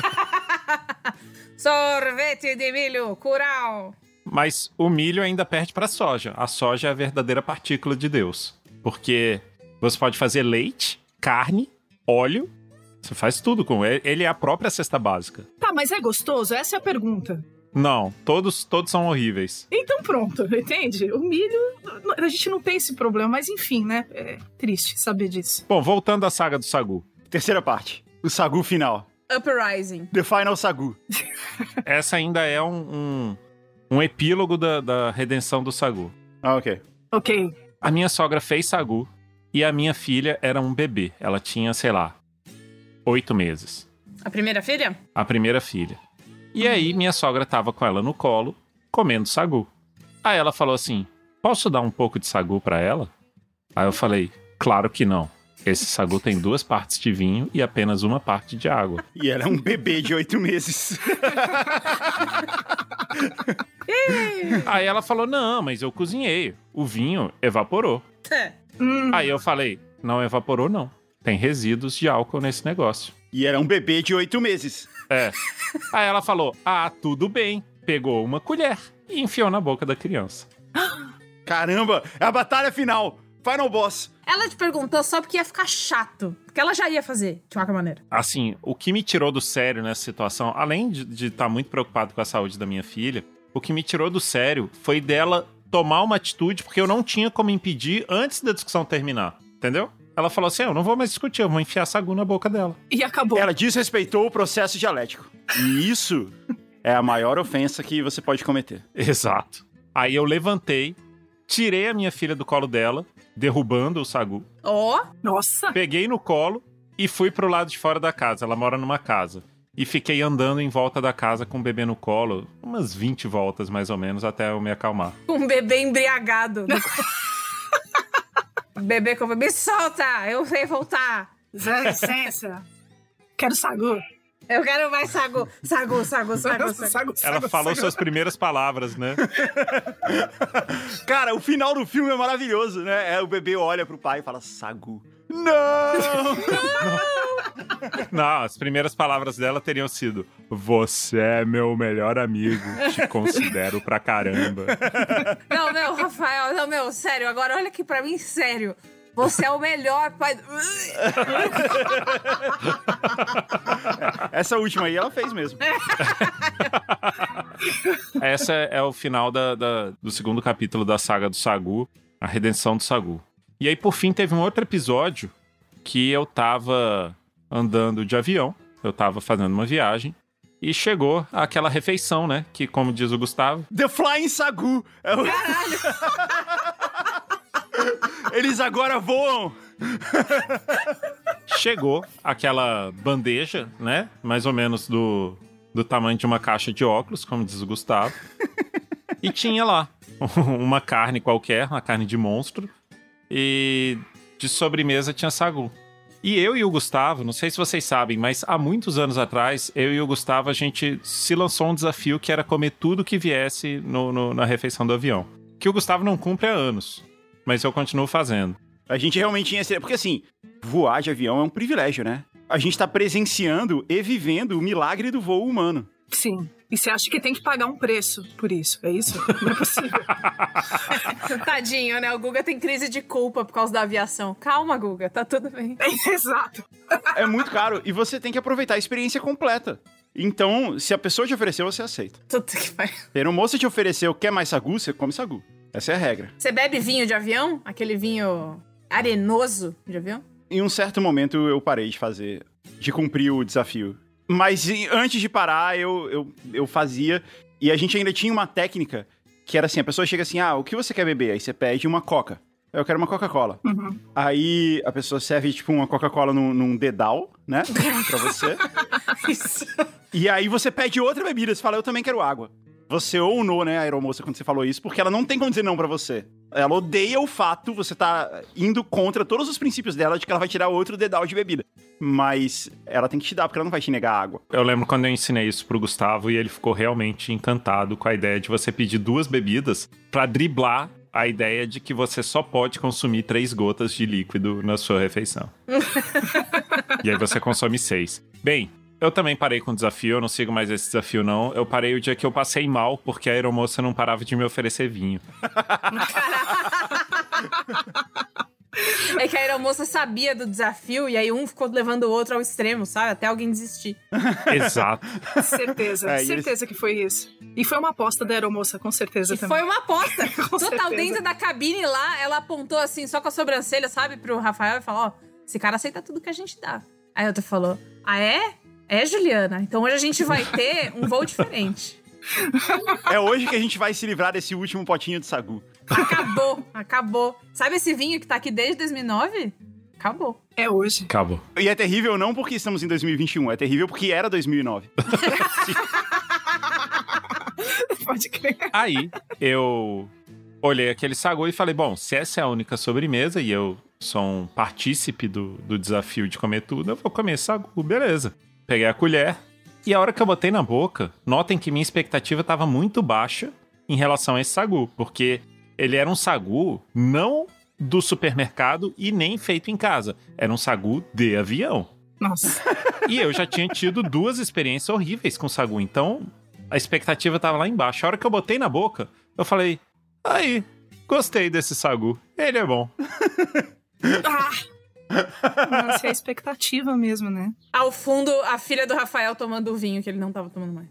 Sorvete de milho, curau. Mas o milho ainda perde pra soja. A soja é a verdadeira partícula de Deus. Porque você pode fazer leite, carne, óleo. Você faz tudo com ele. Ele é a própria cesta básica. Tá, mas é gostoso? Essa é a pergunta. Não, todos são horríveis. Então pronto, entende? O milho, a gente não tem esse problema, mas enfim, né? É triste saber disso. Bom, voltando à saga do sagu. Terceira parte. O sagu final. Uprising. The Final Sagu. Essa ainda é um epílogo da redenção do sagu. Ah, ok. Ok. A minha sogra fez sagu e a minha filha era um bebê. Ela tinha, sei lá, 8 meses. A primeira filha? A primeira filha. E aí, minha sogra tava com ela no colo, comendo sagu. Aí ela falou assim, posso dar um pouco de sagu pra ela? Aí eu falei, claro que não. Esse sagu tem 2 partes de vinho e apenas 1 parte de água. E ela é um bebê de 8 meses. Aí ela falou, não, mas eu cozinhei. O vinho evaporou. Aí eu falei, não evaporou não. Tem resíduos de álcool nesse negócio. E era um bebê de 8 meses. É. Aí ela falou, tudo bem. Pegou uma colher e enfiou na boca da criança. Caramba, é a batalha final. Final Boss. Ela te perguntou só porque ia ficar chato. Porque ela já ia fazer, de qualquer maneira. Assim, o que me tirou do sério nessa situação, além de estar muito preocupado com a saúde da minha filha, o que me tirou do sério foi dela tomar uma atitude porque eu não tinha como impedir antes da discussão terminar. Entendeu? Ela falou assim, eu não vou mais discutir, eu vou enfiar sagu na boca dela. E acabou. Ela desrespeitou o processo dialético. E isso é a maior ofensa que você pode cometer. Exato. Aí eu levantei, tirei a minha filha do colo dela, derrubando o sagu. Ó. Nossa. Peguei no colo e fui pro lado de fora da casa. Ela mora numa casa. e fiquei andando em volta da casa com o bebê no colo, umas 20 voltas mais ou menos, até eu me acalmar. Um bebê embriagado. Bebê com me solta, eu sei voltar. Licença. Quero sagu. Eu quero mais sagu. Sagu. Ela falou suas primeiras palavras, né? Cara, o final do filme é maravilhoso, né? O bebê olha pro pai e fala, sagu. Não! Não, as primeiras palavras dela teriam sido: você é meu melhor amigo, te considero pra caramba. Não, meu, Rafael, não, meu, sério, agora olha aqui pra mim, sério. Você é o melhor pai... Essa última aí ela fez mesmo. Essa é o final do segundo capítulo da saga do Sagu, a redenção do Sagu. E aí, por fim, teve um outro episódio que eu tava andando de avião, eu tava fazendo uma viagem, e chegou aquela refeição, né? Que, como diz o Gustavo... The Flying Sagu! Caralho! Eles agora voam! Chegou aquela bandeja, né? Mais ou menos do tamanho de uma caixa de óculos, como diz o Gustavo. E tinha lá uma carne qualquer, uma carne de monstro. E de sobremesa tinha sagu. E eu e o Gustavo, não sei se vocês sabem, mas há muitos anos atrás, eu e o Gustavo, a gente se lançou um desafio que era comer tudo que viesse na refeição do avião. Que o Gustavo não cumpre há anos, mas eu continuo fazendo. A gente realmente tinha... Porque assim, voar de avião é um privilégio, né? A gente tá presenciando e vivendo o milagre do voo humano. Sim. E você acha que tem que pagar um preço por isso, é isso? Não é possível. Tadinho, né? O Guga tem crise de culpa por causa da aviação. Calma, Guga, tá tudo bem. Exato. É muito caro e você tem que aproveitar a experiência completa. Então, se a pessoa te ofereceu, você aceita. Tudo que vai. Se a moça te ofereceu, quer mais sagu, você come sagu. Essa é a regra. Você bebe vinho de avião? Aquele vinho arenoso de avião? Em um certo momento, eu parei de cumprir o desafio. Mas antes de parar, eu fazia. E a gente ainda tinha uma técnica que era assim: a pessoa chega assim, o que você quer beber? Aí você pede uma Coca. Eu quero uma Coca-Cola. Uhum. Aí a pessoa serve, tipo, uma Coca-Cola num dedal, né? Pra você. Isso. E aí você pede outra bebida. Você fala, eu também quero água. Você ounou, né, a aeromoça, quando você falou isso, porque ela não tem como dizer não pra você. Ela odeia o fato, você tá indo contra todos os princípios dela de que ela vai tirar outro dedal de bebida. Mas ela tem que te dar, porque ela não vai te negar água. Eu lembro quando eu ensinei isso pro Gustavo e ele ficou realmente encantado com a ideia de você pedir 2 bebidas pra driblar a ideia de que você só pode consumir 3 gotas de líquido na sua refeição. E aí você consome 6. Bem, eu também parei com o desafio, eu não sigo mais esse desafio, não. Eu parei o dia que eu passei mal, porque a aeromoça não parava de me oferecer vinho. É que a aeromoça sabia do desafio e aí um ficou levando o outro ao extremo, sabe? Até alguém desistir. Exato. Certeza, certeza que foi isso. E foi uma aposta da aeromoça, com certeza E também. foi uma aposta. Com Total, certeza. dentro da cabine lá, ela apontou assim, só com a sobrancelha, sabe? Pro Rafael e falou, esse cara aceita tudo que a gente dá. Aí a outra falou, é? É, Juliana. Então hoje a gente vai ter um voo diferente. É hoje que a gente vai se livrar desse último potinho de sagu. Acabou. Sabe esse vinho que tá aqui desde 2009? Acabou. É hoje. Acabou. E é terrível não porque estamos em 2021, é terrível porque era 2009. Pode crer. Aí, eu olhei aquele sagu e falei, bom, se essa é a única sobremesa e eu sou um partícipe do desafio de comer tudo, eu vou comer sagu, beleza. Peguei a colher e a hora que eu botei na boca, notem que minha expectativa estava muito baixa em relação a esse sagu, porque ele era um sagu não do supermercado e nem feito em casa. Era um sagu de avião. Nossa. E eu já tinha tido 2 experiências horríveis com sagu, então a expectativa tava lá embaixo. A hora que eu botei na boca, eu falei, aí, gostei desse sagu, ele é bom. Nossa, é a expectativa mesmo, né? Ao fundo, a filha do Rafael tomando o vinho que ele não tava tomando mais.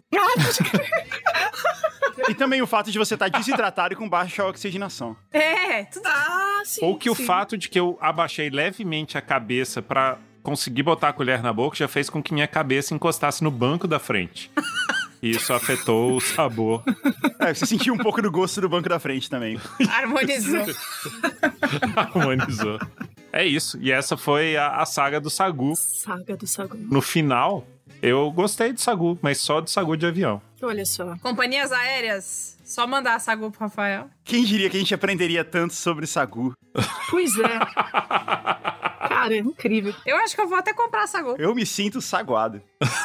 E também o fato de você estar desidratado e com baixa oxigenação. Tudo... Sim. Ou que o sim. fato de que eu abaixei levemente a cabeça pra conseguir botar a colher na boca já fez com que minha cabeça encostasse no banco da frente. E isso afetou o sabor. Você sentiu um pouco do gosto do banco da frente também. Harmonizou. Harmonizou. É isso. E essa foi a saga do Sagu. Saga do Sagu. No final, eu gostei do Sagu, mas só do Sagu de avião. Olha só. Companhias aéreas, só mandar Sagu pro Rafael. Quem diria que a gente aprenderia tanto sobre Sagu? Pois é. Cara, é incrível. Eu acho que eu vou até comprar Sagu. Eu me sinto saguado.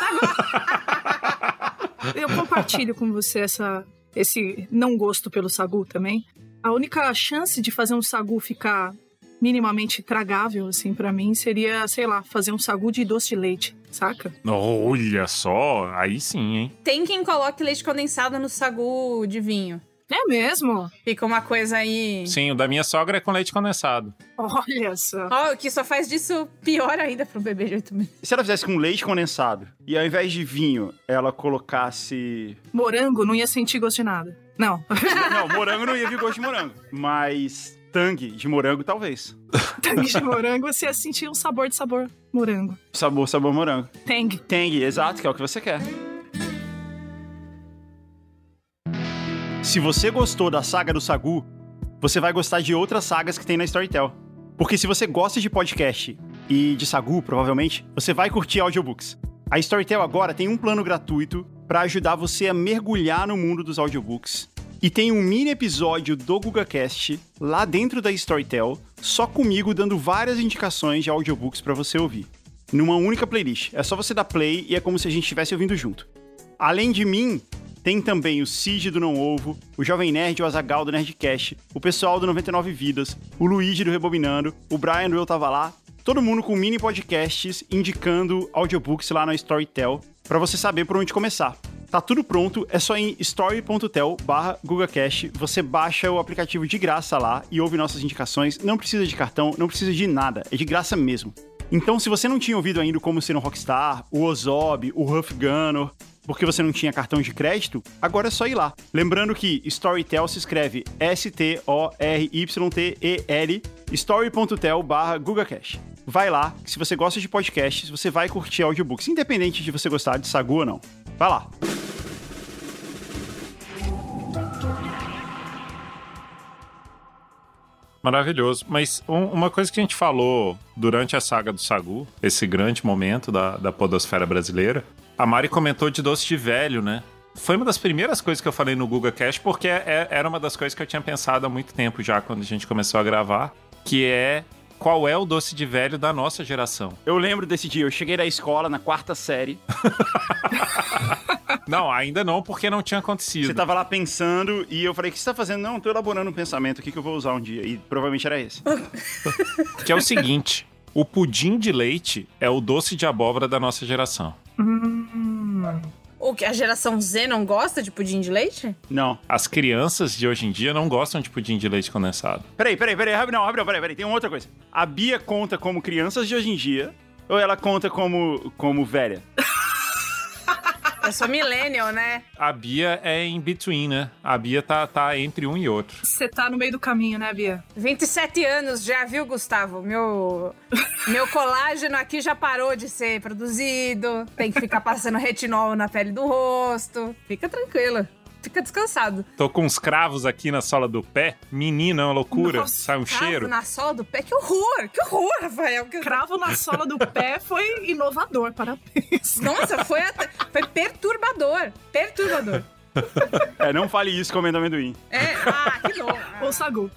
Eu compartilho com você esse não gosto pelo Sagu também. A única chance de fazer um Sagu ficar minimamente tragável, assim, pra mim, seria, sei lá, fazer um Sagu de doce de leite, saca? Olha só, aí sim, hein? Tem quem coloque leite condensado no Sagu de vinho. É mesmo? Fica uma coisa aí... Sim, o da minha sogra é com leite condensado. Olha só. Ó, o que só faz disso pior ainda pro bebê de 8 meses. E se ela fizesse com leite condensado e ao invés de vinho, ela colocasse... Morango, não ia sentir gosto de nada. Não. Não, morango não ia vir gosto de morango. Mas tangue de morango, talvez. Tangue de morango, você ia sentir um sabor de sabor morango. Sabor morango. Tangue. Tangue, exato, que é o que você quer. Se você gostou da saga do Sagu, você vai gostar de outras sagas que tem na Storytel. Porque se você gosta de podcast e de Sagu, provavelmente, você vai curtir audiobooks. A Storytel agora tem um plano gratuito para ajudar você a mergulhar no mundo dos audiobooks. E tem um mini episódio do GugaCast lá dentro da Storytel, só comigo dando várias indicações de audiobooks para você ouvir. Numa única playlist. É só você dar play e é como se a gente estivesse ouvindo junto. Além de mim, tem também o Cid do Não Ovo, o Jovem Nerd e o Azaghal do Nerdcast, o pessoal do 99 Vidas, o Luigi do Rebobinando, o Brian do Eu Tava Lá, todo mundo com mini podcasts indicando audiobooks lá na Storytel, pra você saber por onde começar. Tá tudo pronto, é só em story.tel/GugaCast, você baixa o aplicativo de graça lá e ouve nossas indicações, não precisa de cartão, não precisa de nada, é de graça mesmo. Então, se você não tinha ouvido ainda Como Ser um Rockstar, o Ozob, o Huff Gunner, porque você não tinha cartão de crédito, agora é só ir lá. Lembrando que Storytel se escreve STORYTEL, story.tel/GugaCast. Vai lá, que se você gosta de podcasts, você vai curtir audiobooks, independente de você gostar de Sagu ou não. Vai lá. Maravilhoso. Mas uma coisa que a gente falou durante a saga do Sagu, esse grande momento da podosfera brasileira, a Mari comentou de doce de velho, né? Foi uma das primeiras coisas que eu falei no GugaCast, porque era uma das coisas que eu tinha pensado há muito tempo já, quando a gente começou a gravar, que é qual é o doce de velho da nossa geração. Eu lembro desse dia, eu cheguei da escola na 4ª série. Não, ainda não, porque não tinha acontecido. Você tava lá pensando e eu falei, o que você tá fazendo? Não, tô elaborando um pensamento aqui que eu vou usar um dia. E provavelmente era esse. Que é o seguinte, o pudim de leite é o doce de abóbora da nossa geração. O que, a geração Z não gosta de pudim de leite? Não. As crianças de hoje em dia não gostam de pudim de leite condensado. Peraí, rapidão, tem outra coisa. A Bia conta como crianças de hoje em dia ou ela conta como velha? Eu sou millennial, né? A Bia é in between, né? A Bia tá entre um e outro. Você tá no meio do caminho, né, Bia? 27 anos já, viu, Gustavo? Meu colágeno aqui já parou de ser produzido. Tem que ficar passando retinol na pele do rosto. Fica tranquila. Fica descansado. Tô com uns cravos aqui na sola do pé. Menina, é uma loucura. Nossa, sai um cravo cheiro. na sola do pé? Que horror, Rafael. Cravo na sola do pé foi inovador, parabéns. Nossa, foi perturbador. Perturbador. Não fale isso comendo amendoim. Que louco. Ou Sagu.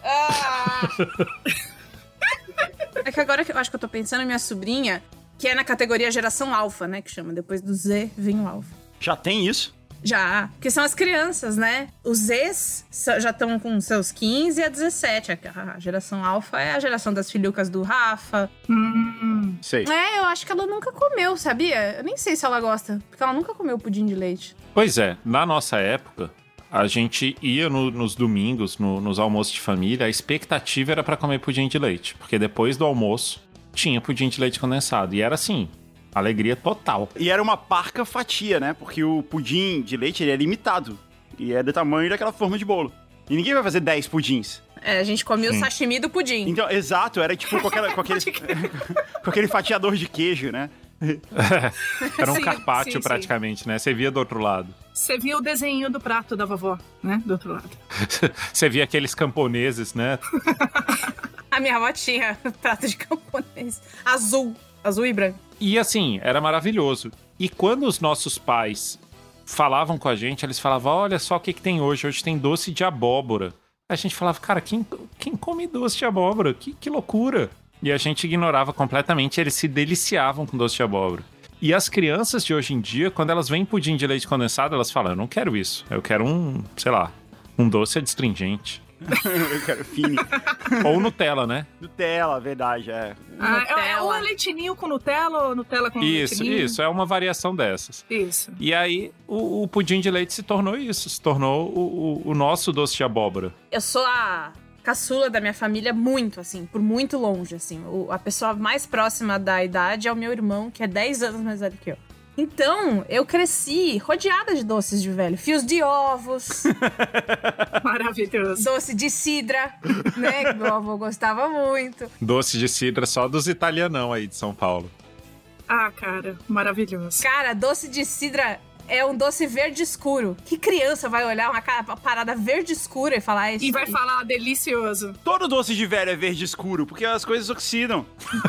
É que agora eu acho que eu tô pensando em minha sobrinha, que é na categoria geração alfa, né, que chama. Depois do Z vem o alfa. Já tem isso? Já, porque são as crianças, né? Os Zs já estão com seus 15 a 17. A geração alfa é a geração das filhucas do Rafa. Sei. Eu acho que ela nunca comeu, sabia? Eu nem sei se ela gosta, porque ela nunca comeu pudim de leite. Pois é, na nossa época, a gente ia nos domingos, nos almoços de família, a expectativa era pra comer pudim de leite, porque depois do almoço tinha pudim de leite condensado. E era assim, alegria total. E era uma parca fatia, né? Porque o pudim de leite, ele é limitado. E é do tamanho daquela forma de bolo. E ninguém vai fazer 10 pudins. A gente comia o sashimi do pudim. Então, exato, era tipo com aquele fatiador de queijo, né? Era um Sim, carpaccio sim. praticamente, né? Você via do outro lado. Você viu o desenho do prato da vovó, né? Do outro lado. Você via aqueles camponeses, né? A minha avó tinha prato de camponês azul e branco. E assim, era maravilhoso. E quando os nossos pais falavam com a gente, eles falavam, olha só o que tem hoje. Hoje tem doce de abóbora. A gente falava, cara, quem come doce de abóbora? Que loucura. E a gente ignorava completamente, eles se deliciavam com doce de abóbora. E as crianças de hoje em dia, quando elas veem pudim de leite condensado, elas falam, eu não quero isso. Eu quero um doce adstringente. Eu quero fine. Ou Nutella, né? Nutella, verdade, é. Ou leitinho com Nutella ou Nutella com leitinho. Isso, é uma variação dessas. Isso. E aí, o pudim de leite se tornou isso, se tornou o nosso doce de abóbora. Eu sou a caçula da minha família muito, assim, por muito longe, assim. A pessoa mais próxima da idade é o meu irmão, que é 10 anos mais velho que eu. Então, eu cresci rodeada de doces de velho. Fios de ovos. Maravilhoso. Doce de cidra, né? Que meu avô gostava muito. Doce de cidra só dos italianão aí de São Paulo. Ah, cara, maravilhoso. Cara, doce de cidra é um doce verde escuro. Que criança vai olhar uma parada verde escura e falar isso? E vai falar delicioso. Todo doce de velho é verde escuro, porque as coisas oxidam.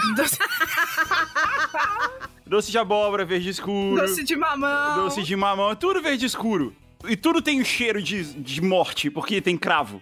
Doce de abóbora, verde escuro. Doce de mamão. Doce de mamão, é tudo verde escuro. E tudo tem um cheiro de morte, porque tem cravo.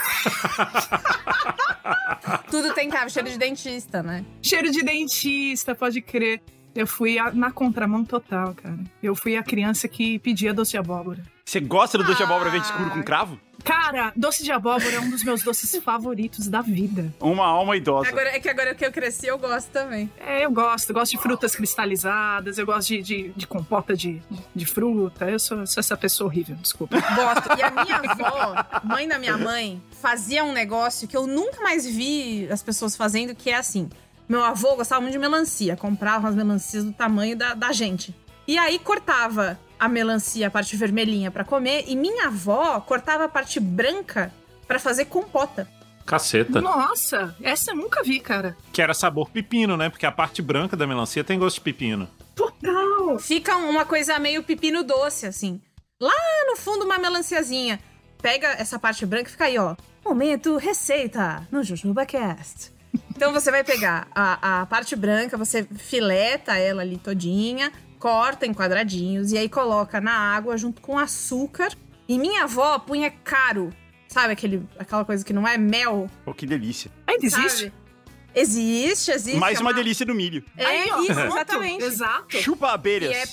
Tudo tem cravo, cheiro de dentista, né? Cheiro de dentista, pode crer. Eu fui na contramão total, cara. Eu fui a criança que pedia doce de abóbora. Você gosta do doce de abóbora verde escuro com cravo? Cara, doce de abóbora é um dos meus doces favoritos da vida. Uma alma idosa. Agora que eu cresci, eu gosto também. Eu gosto de frutas cristalizadas, eu gosto de compota de fruta. Eu sou essa pessoa horrível, desculpa. Gosto. E a minha avó, mãe da minha mãe, fazia um negócio que eu nunca mais vi as pessoas fazendo, que é assim. Meu avô gostava muito de melancia, comprava umas melancias do tamanho da gente. E aí cortava a melancia, a parte vermelhinha pra comer, e minha avó cortava a parte branca pra fazer compota. Caceta. Nossa, essa eu nunca vi, cara. Que era sabor pepino, né? Porque a parte branca da melancia tem gosto de pepino. Total. Fica uma coisa meio pepino doce, assim. Lá no fundo, uma melanciazinha. Pega essa parte branca e fica aí, ó. Momento receita no JujubaCast. Então você vai pegar a parte branca, você fileta ela ali todinha, corta em quadradinhos e aí coloca na água junto com açúcar. E minha avó punha caro, sabe aquela coisa que não é mel? Pô, que delícia. Ainda existe? Sabe? Existe. Mais uma delícia do milho. Isso, exatamente. Exato. Chupa abelhas. E é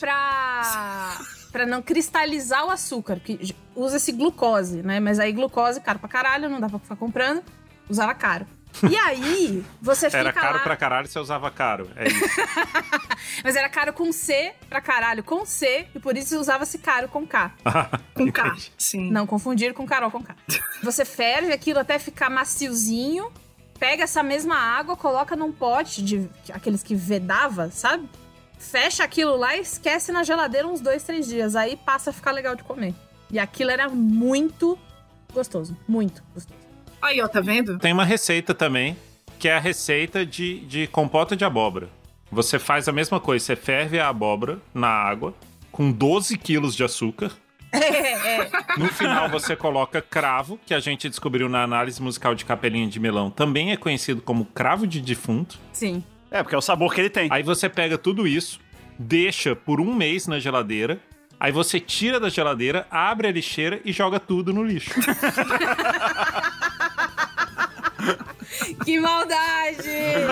pra não cristalizar o açúcar, que usa esse glucose, né? Mas aí glucose, caro pra caralho, não dá pra ficar comprando, usava caro. E aí, você fica Era caro lá... pra caralho, você usava caro. É isso. Mas era caro com C pra caralho, com C, e por isso usava-se caro com K. Com K, sim. Não confundir com Carol com K. Você ferve aquilo até ficar maciozinho, pega essa mesma água, coloca num pote, aqueles que vedava, sabe? Fecha aquilo lá e esquece na geladeira uns 2-3 dias. Aí passa a ficar legal de comer. E aquilo era muito gostoso. Muito gostoso. Aí, ó, tá vendo? Tem uma receita também, que é a receita de compota de abóbora. Você faz a mesma coisa, você ferve a abóbora na água, com 12 quilos de açúcar. No final você coloca cravo, que a gente descobriu na análise musical de Capelinha de Melão. Também é conhecido como cravo de defunto. Sim. É, porque é o sabor que ele tem. Aí você pega tudo isso, deixa por 1 mês na geladeira, aí você tira da geladeira, abre a lixeira e joga tudo no lixo. Que maldade!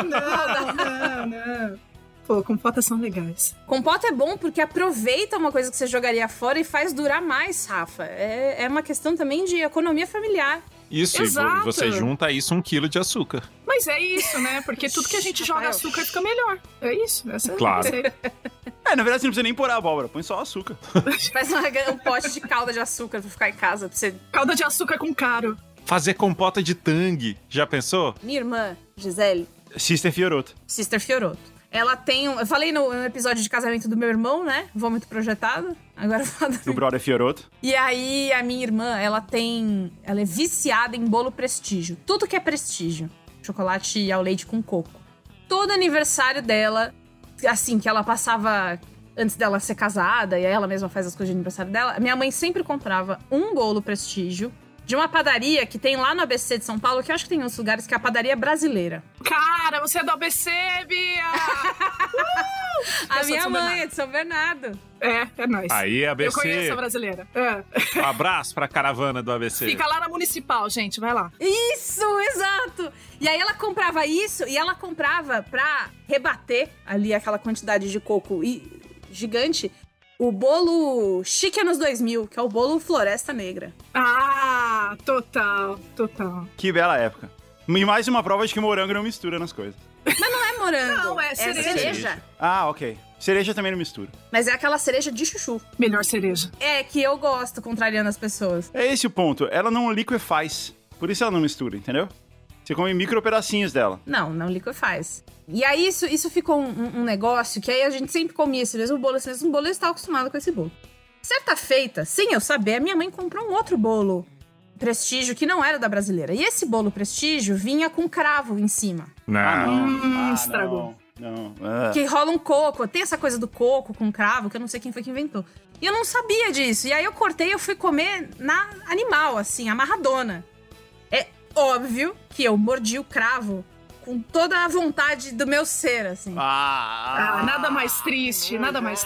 Não. Pô, compotas são legais. Compota é bom porque aproveita uma coisa que você jogaria fora e faz durar mais, Rafa. É uma questão também de economia familiar. Isso, Exato. e você junta a isso 1 quilo de açúcar. Mas é isso, né? Porque tudo que a gente joga açúcar fica melhor. É isso. Essa é a Claro. receita. É, na verdade você não precisa nem pôr a abóbora, põe só açúcar. Faz um pote de calda de açúcar pra ficar em casa. Pra você... Calda de açúcar com caro. Fazer compota de tangue, já pensou? Minha irmã, Gisele, Sister Fioroto. Sister Fioroto. Ela tem eu falei no episódio de casamento do meu irmão, né? Vômito projetado. Agora eu falo O brother Fioroto. E aí, a minha irmã, ela é viciada em bolo prestígio. Tudo que é prestígio. Chocolate ao leite com coco. Todo aniversário dela, assim, que ela passava antes dela ser casada, e aí ela mesma faz as coisas de aniversário dela, minha mãe sempre comprava um bolo prestígio de uma padaria que tem lá no ABC de São Paulo, que eu acho que tem em outros lugares, que é a padaria brasileira. Cara, você é do ABC, Bia! A minha mãe é de São Bernardo. É nóis. Aí, ABC. Eu conheço a brasileira. Um abraço pra caravana do ABC. Fica lá na Municipal, gente, vai lá. Isso, exato! E aí ela comprava isso, e ela comprava pra rebater ali aquela quantidade de coco gigante, o bolo Chique Anos 2000, que é o bolo Floresta Negra. Ah, total. Que bela época. E mais uma prova de que morango não mistura nas coisas. Mas não é morango. Não, é cereja. Ah, ok. Cereja também não mistura. Mas é aquela cereja de chuchu. Melhor cereja. É, que eu gosto, contrariando as pessoas. É esse o ponto. Ela não liquefaz. Por isso ela não mistura, entendeu? Você come micro pedacinhos dela. Não liquefaz. E aí isso ficou um negócio que aí a gente sempre comia esse mesmo bolo, eu estava acostumado com esse bolo. Certa feita, sem eu saber, a minha mãe comprou um outro bolo Prestígio que não era da brasileira. E esse bolo Prestígio vinha com cravo em cima. Não. Estragou. Não. Que rola um coco. Tem essa coisa do coco com cravo, que eu não sei quem foi que inventou. E eu não sabia disso. E aí eu cortei e eu fui comer na animal, assim, amarradona. É óbvio que eu mordi o cravo com toda a vontade do meu ser, assim. Nada mais triste.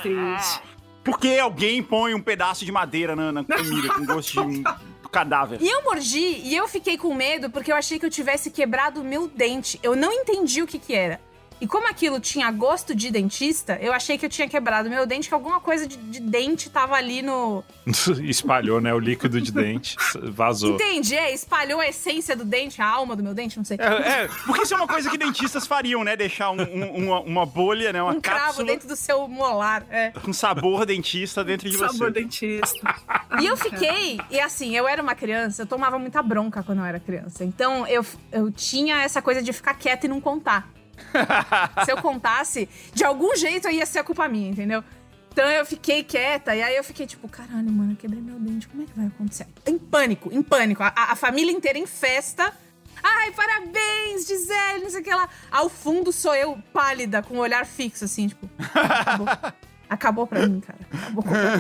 Por que alguém põe um pedaço de madeira na comida com gosto de cadáver? E eu mordi e eu fiquei com medo porque eu achei que eu tivesse quebrado o meu dente. Eu não entendi o que era. E como aquilo tinha gosto de dentista, eu achei que eu tinha quebrado meu dente, que alguma coisa de dente tava ali no... Espalhou, né? O líquido de dente vazou. Entendi, espalhou a essência do dente, a alma do meu dente, não sei. Porque isso é uma coisa que dentistas fariam, né? Deixar uma bolha, né? Uma um cravo cápsula dentro do seu molar, com sabor dentista dentro de você. Sabor dentista. E eu fiquei... E assim, eu era uma criança, eu tomava muita bronca quando eu era criança. Então, eu tinha essa coisa de ficar quieta e não contar. Se eu contasse, de algum jeito ia ser a culpa minha, entendeu? Então eu fiquei quieta, e aí eu fiquei tipo, caralho, mano, eu quebrei meu dente, como é que vai acontecer? Em pânico. A família inteira em festa. Ai, parabéns, Gisele, não sei o que lá. Ao fundo sou eu, pálida, com o olhar fixo, assim, tipo, acabou. Acabou pra mim, cara. Acabou pra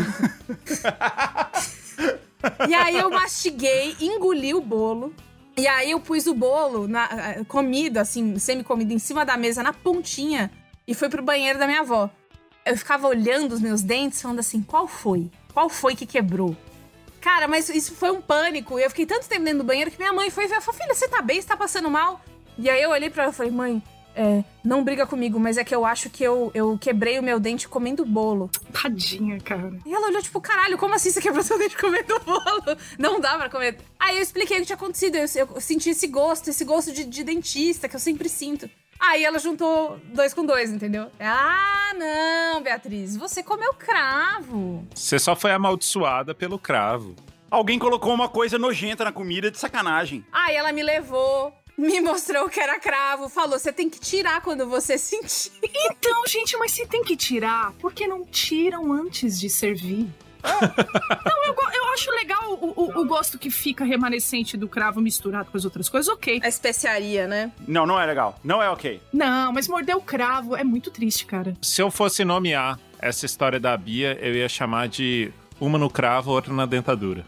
mim. E aí eu mastiguei, engoli o bolo. E aí eu pus o bolo, comido, assim, semi-comido, em cima da mesa, na pontinha, e fui pro banheiro da minha avó. Eu ficava olhando os meus dentes, falando assim, qual foi? Qual foi que quebrou? Cara, mas isso foi um pânico. Eu fiquei tanto tempo dentro do banheiro que minha mãe foi ver, falou, filha, você tá bem? Você tá passando mal? E aí eu olhei pra ela e falei, mãe, não briga comigo, mas é que eu acho que eu quebrei o meu dente comendo bolo. Tadinha, cara. E ela olhou tipo, caralho, como assim você quebrou seu dente comendo bolo? Não dá pra comer. Aí eu expliquei o que tinha acontecido, eu senti esse gosto de dentista que eu sempre sinto. Aí ela juntou 2 com 2, entendeu? Ah, não, Beatriz, você comeu cravo. Você só foi amaldiçoada pelo cravo. Alguém colocou uma coisa nojenta na comida de sacanagem. Aí ela me levou, me mostrou que era cravo, falou, você tem que tirar quando você sentir. Então, gente, mas se tem que tirar, por que não tiram antes de servir? Não, eu acho legal o gosto que fica remanescente do cravo misturado com as outras coisas, ok. A especiaria, né? Não é legal. Não é ok. Não, mas morder o cravo é muito triste, cara. Se eu fosse nomear essa história da Bia, eu ia chamar de uma no cravo, outra na dentadura.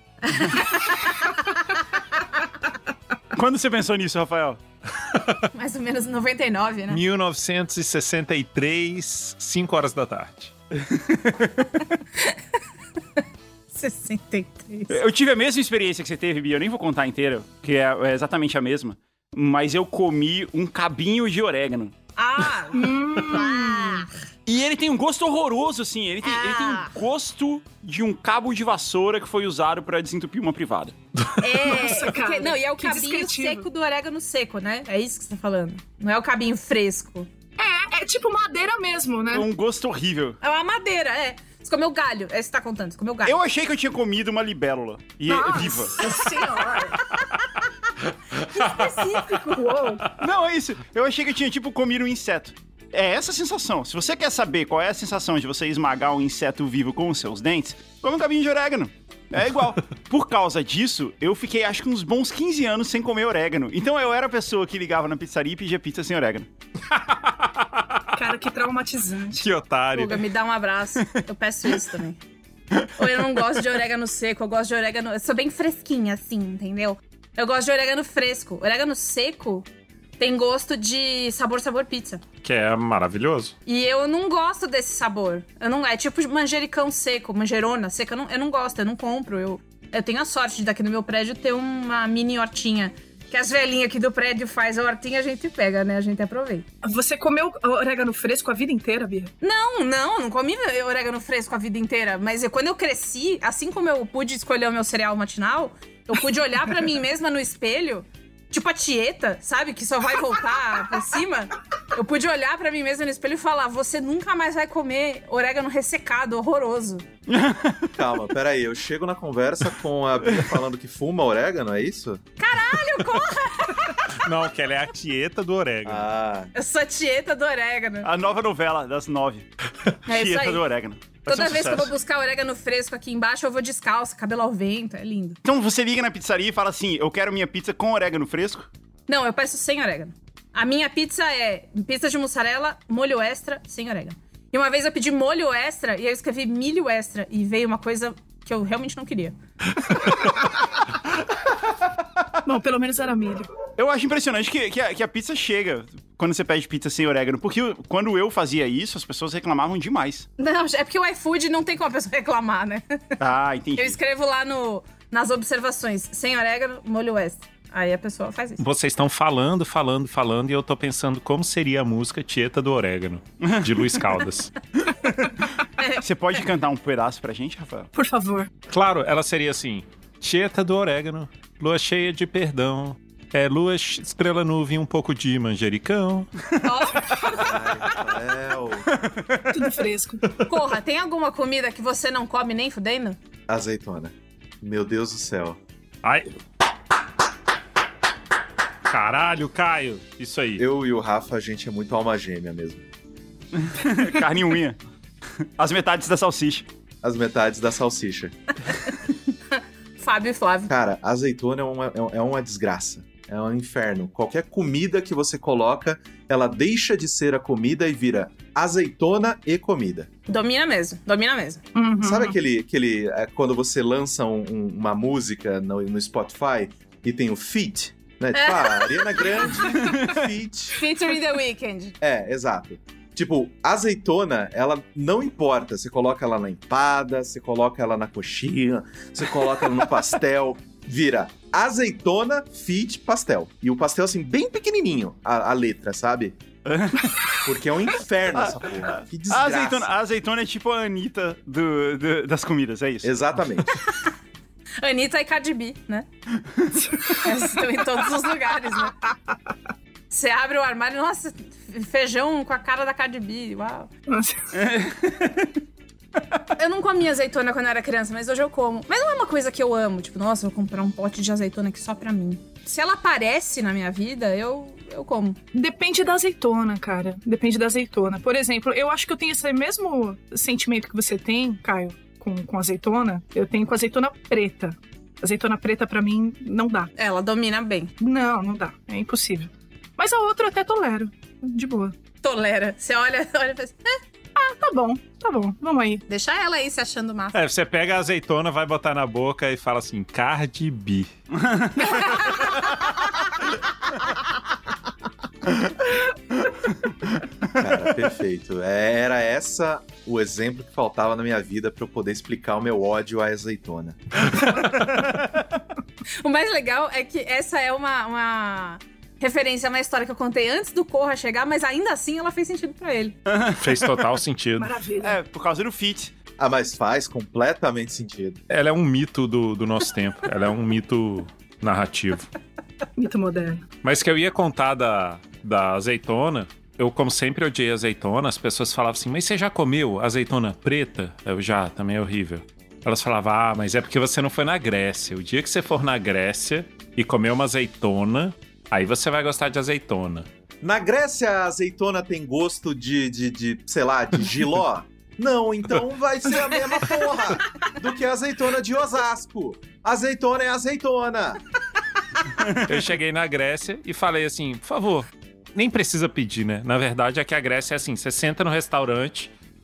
Quando você pensou nisso, Rafael? Mais ou menos 99, né? 1963, 5 horas da tarde. 63. Eu tive a mesma experiência que você teve, Bia. Eu nem vou contar inteira, que é exatamente a mesma. Mas eu comi um cabinho de orégano. E ele tem um gosto horroroso, assim. Ele tem um gosto de um cabo de vassoura que foi usado pra desentupir uma privada. Nossa, cara, não, e é o cabinho descritivo. seco do orégano seco, né? É isso que você tá falando. Não é o cabinho fresco. É tipo madeira mesmo, né? É um gosto horrível. É uma madeira, Você comeu galho. É isso que você tá contando, você comeu galho. Eu achei que eu tinha comido uma libélula. E viva. Senhora. Que específico. Uou. Não, é isso. Eu achei que eu tinha, tipo, comido um inseto. É essa a sensação. Se você quer saber qual é a sensação de você esmagar um inseto vivo com os seus dentes, come um cabinho de orégano. É igual. Por causa disso, eu fiquei, acho que uns bons 15 anos sem comer orégano. Então eu era a pessoa que ligava na pizzaria e pedia pizza sem orégano. Cara, que traumatizante. Que otário. Guga, me dá um abraço. Eu peço isso também. Ou eu não gosto de orégano seco, eu gosto de orégano... Eu sou bem fresquinha, assim, entendeu? Eu gosto de orégano fresco. Orégano seco tem gosto de sabor pizza. Que é maravilhoso. E eu não gosto desse sabor. É tipo manjericão seco, manjerona seca. Eu não gosto, eu não compro. Eu tenho a sorte de daqui no meu prédio ter uma mini hortinha. Que as velhinhas aqui do prédio faz a hortinha, a gente pega, né? A gente aproveita. Você comeu orégano fresco a vida inteira, Bia? Não comi orégano fresco a vida inteira. Mas quando eu cresci, assim como eu pude escolher o meu cereal matinal, eu pude olhar pra mim mesma no espelho, tipo a Tieta, sabe? Que só vai voltar por cima. Eu pude olhar pra mim mesma no espelho e falar, você nunca mais vai comer orégano ressecado, horroroso. Calma, peraí, eu chego na conversa com a Bia falando que fuma orégano, é isso? Caralho, corra! Não, que ela é a tieta do orégano. Ah, Eu sou a Tieta do orégano. A nova novela das 9. É isso Tieta aí. do orégano. Vai ser Toda um vez que eu sucesso. vou buscar orégano fresco aqui embaixo, eu vou descalça, cabelo ao vento, é lindo. Então você liga na pizzaria e fala assim, eu quero minha pizza com orégano fresco. Não, eu peço sem orégano. A minha pizza é pizza de mussarela, molho extra, sem orégano. E uma vez eu pedi molho extra e eu escrevi milho extra e veio uma coisa que eu realmente não queria. Bom, pelo menos era milho. Eu acho impressionante que a pizza chega quando você pede pizza sem orégano. Porque quando eu fazia isso, as pessoas reclamavam demais. Não, é porque o iFood não tem como a pessoa reclamar, né? Ah, entendi. Eu escrevo lá nas observações, sem orégano, molho extra. Aí a pessoa faz isso. Vocês estão falando, e eu tô pensando como seria a música Tieta do Orégano, de Luiz Caldas. Você pode cantar um pedaço pra gente, Rafael? Por favor. Claro, ela seria assim, Tieta do Orégano, lua cheia de perdão, lua, estrela, nuvem, um pouco de manjericão. Rafael. Tudo fresco. Porra, tem alguma comida que você não come nem fudendo? Azeitona. Meu Deus do céu. Ai... Caralho, Caio. Isso aí. Eu e o Rafa, a gente é muito alma gêmea mesmo. Carne e unha. As metades da salsicha. As metades da salsicha. Fábio e Flávio. Cara, azeitona é uma desgraça. É um inferno. Qualquer comida que você coloca, ela deixa de ser a comida e vira azeitona e comida. Domina mesmo. Uhum. Sabe aquele quando você lança uma música no Spotify e tem o feat, né? Tipo, Ariana Grande, feat. Featuring The Weeknd. É, exato. Tipo, azeitona, ela não importa. Você coloca ela na empada, você coloca ela na coxinha, você coloca ela no pastel, vira azeitona, feat, pastel. E o pastel, assim, bem pequenininho, a letra, sabe? Porque é um inferno essa porra. Que desgraça. A azeitona é tipo a Anitta das comidas, é isso? Exatamente. Anitta e Cardi B, né? Elas estão em todos os lugares, né? Você abre o armário, nossa, feijão com a cara da Cardi B, uau. Nossa. Eu não comia azeitona quando eu era criança, mas hoje eu como. Mas não é uma coisa que eu amo, tipo, nossa, vou comprar um pote de azeitona aqui só pra mim. Se ela aparece na minha vida, eu como. Depende da azeitona, cara. Depende da azeitona. Por exemplo, eu acho que eu tenho esse mesmo sentimento que você tem, Caio, com azeitona. Eu tenho com azeitona preta. Azeitona preta, pra mim, não dá. Ela domina bem. Não dá. É impossível. Mas a outra eu até tolero. De boa. Tolera. Você olha e faz, Tá bom. Vamos aí. deixa ela aí se achando massa. Você pega a azeitona, vai botar na boca e fala assim, Cardi B. Cara, perfeito. Era essa o exemplo que faltava na minha vida pra eu poder explicar o meu ódio à azeitona. O mais legal é que essa é uma referência a uma história que eu contei antes do Corra chegar, mas ainda assim ela fez sentido pra ele. Fez total sentido. Maravilha. É, por causa do fit. Ah, mas faz completamente sentido. Ela é um mito do nosso tempo. Ela é um mito narrativo. Mito moderno. Mas que eu ia contar da azeitona, eu, como sempre, odiei azeitona. As pessoas falavam assim, mas você já comeu azeitona preta? Eu já, também é horrível. Elas falavam, mas é porque você não foi na Grécia. O dia que você for na Grécia e comer uma azeitona, aí você vai gostar de azeitona. Na Grécia, a azeitona tem gosto de sei lá, de jiló? Não, então vai ser a mesma porra do que a azeitona de Osasco. Azeitona é azeitona. Eu cheguei na Grécia e falei assim, por favor, nem precisa pedir, né? Na verdade é que a Grécia é assim, você senta no restaurante,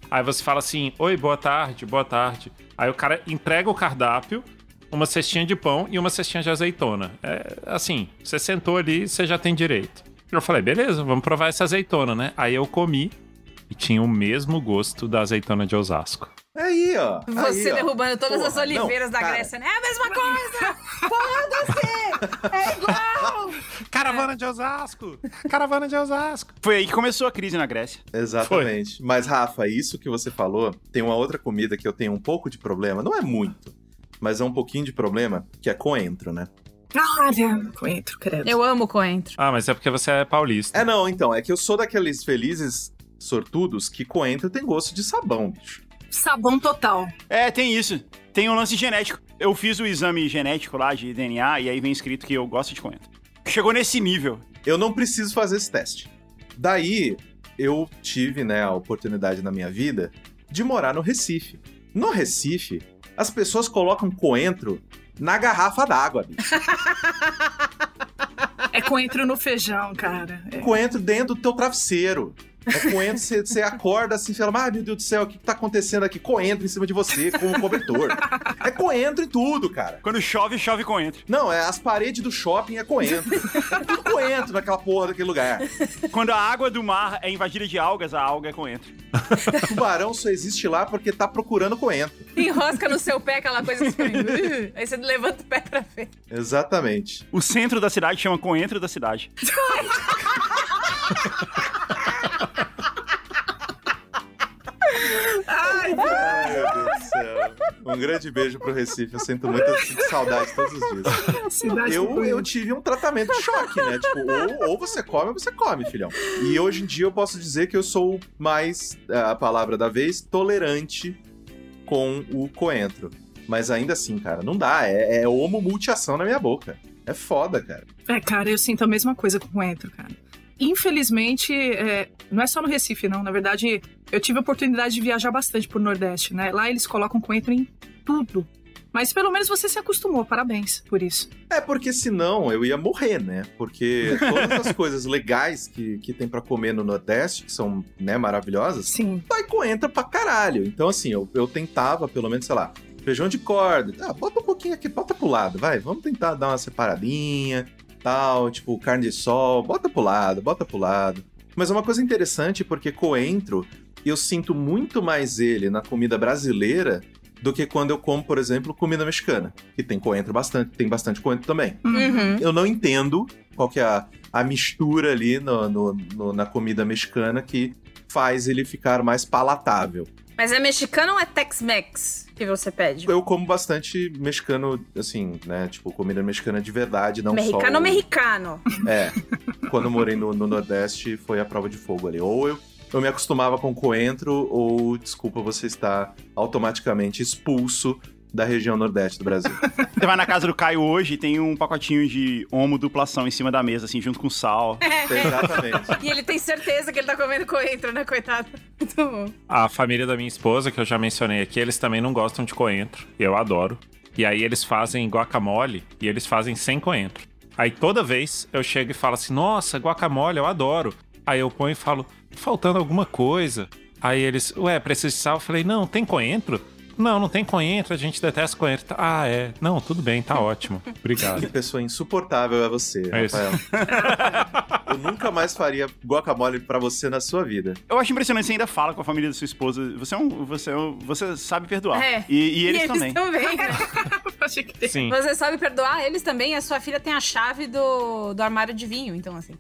Aí você fala assim, oi, boa tarde, boa tarde. Aí o cara entrega o cardápio, uma cestinha de pão e uma cestinha de azeitona. É assim, você sentou ali, você já tem direito. Eu falei, beleza, vamos provar essa azeitona, né? Aí eu comi e tinha o mesmo gosto da azeitona de Osasco. Aí, ó. Você derrubando todas as oliveiras da cara, Grécia, né? É a mesma coisa! Foda-se! É igual! Caravana de Osasco! Caravana de Osasco! Foi aí que começou a crise na Grécia. Exatamente. Mas, Rafa, isso que você falou, tem uma outra comida que eu tenho um pouco de problema. Não é muito, mas é um pouquinho de problema, que é coentro, né? Olha, coentro, credo. Eu amo coentro. Ah, mas é porque você é paulista. Não, então, é que eu sou daqueles felizes sortudos que coentro tem gosto de sabão, bicho. Sabão total. Tem isso. Tem um lance genético. Eu fiz o exame genético lá de DNA e aí vem escrito que eu gosto de coentro. Chegou nesse nível. Eu não preciso fazer esse teste. Daí, eu tive, né, a oportunidade na minha vida de morar no Recife. No Recife, as pessoas colocam coentro na garrafa d'água, bicho. É coentro no feijão, cara. Coentro dentro do teu travesseiro. É coentro, você acorda assim e fala, meu Deus do céu, o que tá acontecendo aqui? Coentro em cima de você, como cobertor. É coentro em tudo, cara. Quando chove, chove coentro. Não, as paredes do shopping é coentro. É tudo coentro naquela porra daquele lugar. Quando a água do mar é invadida de algas, a alga é coentro. Tubarão só existe lá porque tá procurando coentro. Enrosca no seu pé aquela coisa assim. Aí você levanta o pé pra ver. Exatamente. O centro da cidade chama coentro da cidade. Ai, meu Deus do céu. Um grande beijo pro Recife. Eu sinto muita saudade todos os dias. Eu tive um tratamento de choque, né? Tipo, ou você come, filhão. E hoje em dia eu posso dizer que eu sou mais, a palavra da vez, tolerante com o coentro. Mas ainda assim, cara, não dá. É homo multiação na minha boca. É foda, cara. Cara, eu sinto a mesma coisa com coentro, cara. Infelizmente, não é só no Recife, não. Na verdade, eu tive a oportunidade de viajar bastante pro Nordeste, né? Lá eles colocam coentro em tudo. Mas pelo menos você se acostumou, parabéns por isso. Porque senão eu ia morrer, né? Porque todas as coisas legais que tem pra comer no Nordeste, que são, né, maravilhosas, sim, vai coentro pra caralho. Então, assim, eu tentava, pelo menos, sei lá, feijão de corda. Bota um pouquinho aqui, bota pro lado, vai. Vamos tentar dar uma separadinha, tal, tipo, carne de sol, bota pro lado. Mas é uma coisa interessante porque coentro, eu sinto muito mais ele na comida brasileira do que quando eu como, por exemplo, comida mexicana, que tem coentro tem bastante coentro também. Uhum. Eu não entendo qual que é a mistura ali na comida mexicana que faz ele ficar mais palatável. Mas é mexicano ou é Tex-Mex que você pede? Eu como bastante mexicano, assim, né? Tipo, comida mexicana de verdade, não Mexicano só... Mexicano. Quando eu morei no Nordeste, foi a prova de fogo ali. Ou eu me acostumava com coentro, ou, desculpa, você está automaticamente expulso da região Nordeste do Brasil. Você vai na casa do Caio hoje e tem um pacotinho de homo duplação em cima da mesa, assim, junto com sal. Exatamente. E ele tem certeza que ele tá comendo coentro, né, coitado? Muito bom. A família da minha esposa, que eu já mencionei aqui, eles também não gostam de coentro. E eu adoro. E aí eles fazem guacamole e eles fazem sem coentro. Aí toda vez eu chego e falo assim, nossa, guacamole, eu adoro. Aí eu ponho e falo, faltando alguma coisa. Aí eles, precisa de sal? Eu falei, não, tem coentro? Não tem coentro, a gente detesta coentro. Não, tudo bem, tá ótimo. Obrigado. Que pessoa insuportável é você, Rafael. Eu nunca mais faria guacamole pra você na sua vida. Eu acho impressionante, você ainda fala com a família da sua esposa. Você sabe perdoar. E eles também. Né? Sim. Você sabe perdoar eles também. A sua filha tem a chave do armário de vinho, então assim.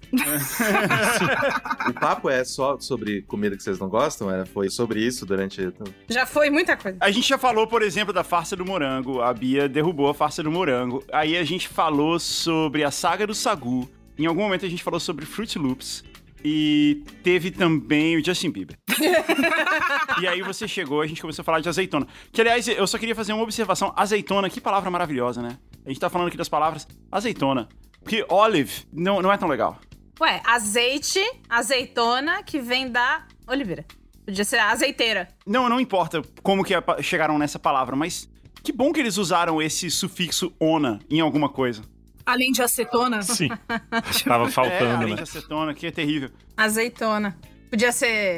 O papo é só sobre comida que vocês não gostam? Foi sobre isso durante... Já foi muita coisa. A gente já falou, por exemplo, da farsa do morango. A Bia derrubou a farsa do morango. Aí a gente falou sobre a saga do sagu. Em algum momento a gente falou sobre Fruit Loops. E teve também o Justin Bieber. E aí você chegou, a gente começou a falar de azeitona. Que, aliás, eu só queria fazer uma observação. Azeitona, que palavra maravilhosa, né? A gente tá falando aqui das palavras azeitona. Porque olive não é tão legal. Azeite, azeitona, que vem da oliveira. Podia ser azeiteira. Não importa como que chegaram nessa palavra, mas que bom que eles usaram esse sufixo ona em alguma coisa. Além de acetona? Sim. Tava faltando, além né? de acetona, que é terrível. Azeitona. Podia ser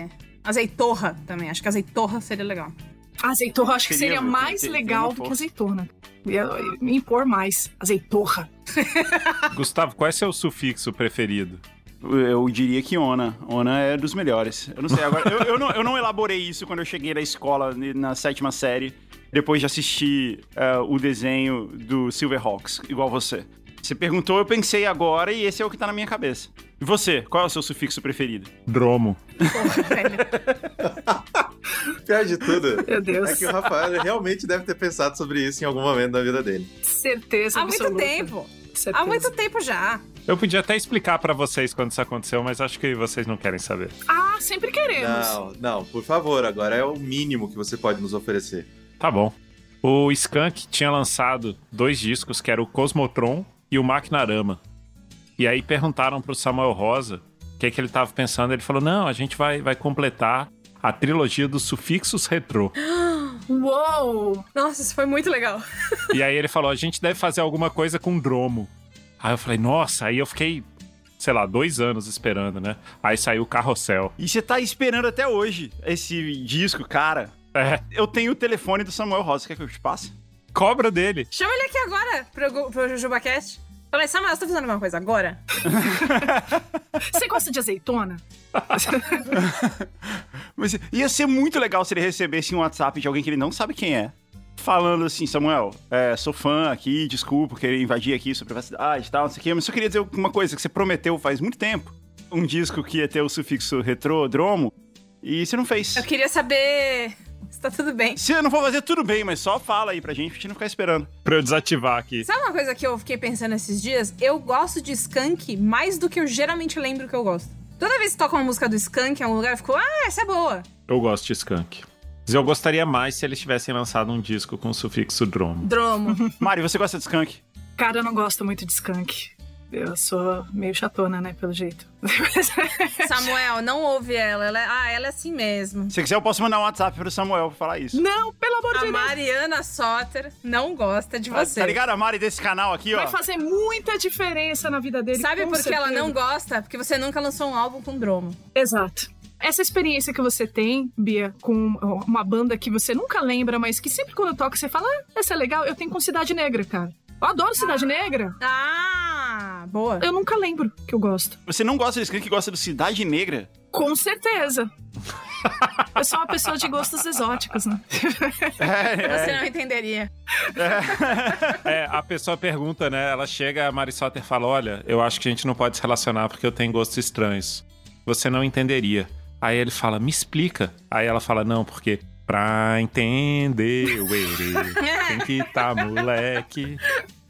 Azeitorra também. Acho que azeitorra seria legal. Azeitorra, acho que seria mais legal do que azeitona. Ia me impor mais. Azeitorra. Gustavo, qual é seu sufixo preferido? Eu diria que Ona. Ona é dos melhores. Eu não sei, agora... eu não elaborei isso quando eu cheguei na escola, na 7ª série, depois de assistir o desenho do Silverhawks, igual você. Você perguntou, eu pensei agora e esse é o que tá na minha cabeça. E você, qual é o seu sufixo preferido? Dromo. Porra, velho. Pior de tudo, Meu Deus. é que o Rafael realmente deve ter pensado sobre isso em algum momento da vida dele. Certeza Há muito absoluta. tempo. Certeza. Há muito tempo já. Eu podia até explicar pra vocês quando isso aconteceu, mas acho que vocês não querem saber. Ah, sempre queremos. Não, por favor, agora é o mínimo que você pode nos oferecer. Tá bom. O Skank tinha lançado 2 discos, que era o Cosmotron e o Maquinarama. E aí perguntaram pro Samuel Rosa o que ele tava pensando. Ele falou, não, a gente vai completar a trilogia dos sufixos retrô. Uou! Nossa, isso foi muito legal. E aí ele falou, a gente deve fazer alguma coisa com dromo. Aí eu falei, nossa, aí eu fiquei, sei lá, 2 anos esperando, né? Aí saiu o Carrossel. E você tá esperando até hoje esse disco, cara. É, Eu tenho o telefone do Samuel Rosa, quer que eu te passe? cobra dele. Chama ele aqui agora pro JujubaCast. Falei, Samuel, você tá fazendo alguma coisa agora? Você gosta de azeitona? Mas ia ser muito legal se ele recebesse um WhatsApp de alguém que ele não sabe quem é. Falando assim, Samuel, sou fã aqui, desculpa, querer invadir aqui sua privacidade e tal, não sei o quê, mas só queria dizer uma coisa que você prometeu faz muito tempo. Um disco que ia ter o sufixo retrô, dromo, e você não fez. Eu queria saber se tá tudo bem. Se eu não for fazer, tudo bem, mas só fala aí pra gente não ficar esperando. Pra eu desativar aqui. Sabe uma coisa que eu fiquei pensando esses dias? Eu gosto de Skank mais do que eu geralmente lembro que eu gosto. Toda vez que toca uma música do Skank em algum lugar, eu fico, essa é boa. Eu gosto de Skank. Mas eu gostaria mais se eles tivessem lançado um disco com o sufixo dromo. Dromo. Mari, você gosta de Skank? Cara, eu não gosto muito de skunk. Eu sou meio chatona, né, pelo jeito. Samuel, não ouve ela. Ela é assim mesmo. Se quiser, eu posso mandar um WhatsApp pro Samuel pra falar isso. Não, pelo amor de A Deus. Mariana Soter não gosta de você. Tá ligado a Mari desse canal aqui, ó? Vai fazer muita diferença na vida dele. Sabe com por que ela certeza. não gosta? Porque você nunca lançou um álbum com Dromo. Exato. Essa experiência que você tem, Bia, com uma banda que você nunca lembra, mas que sempre quando toca você fala, essa é legal, eu tenho com Cidade Negra, cara. Eu adoro Cidade Negra. Ah, boa. Eu nunca lembro que eu gosto. Você não gosta de Skank, gosta do Cidade Negra? Com certeza. Eu sou uma pessoa de gostos exóticos, né? Você não entenderia. A pessoa pergunta, né? Ela chega, a Mari Soter fala, olha, eu acho que a gente não pode se relacionar porque eu tenho gostos estranhos. Você não entenderia. Aí ele fala, me explica. Aí ela fala, não, porque pra entender o erê, tem que tá moleque.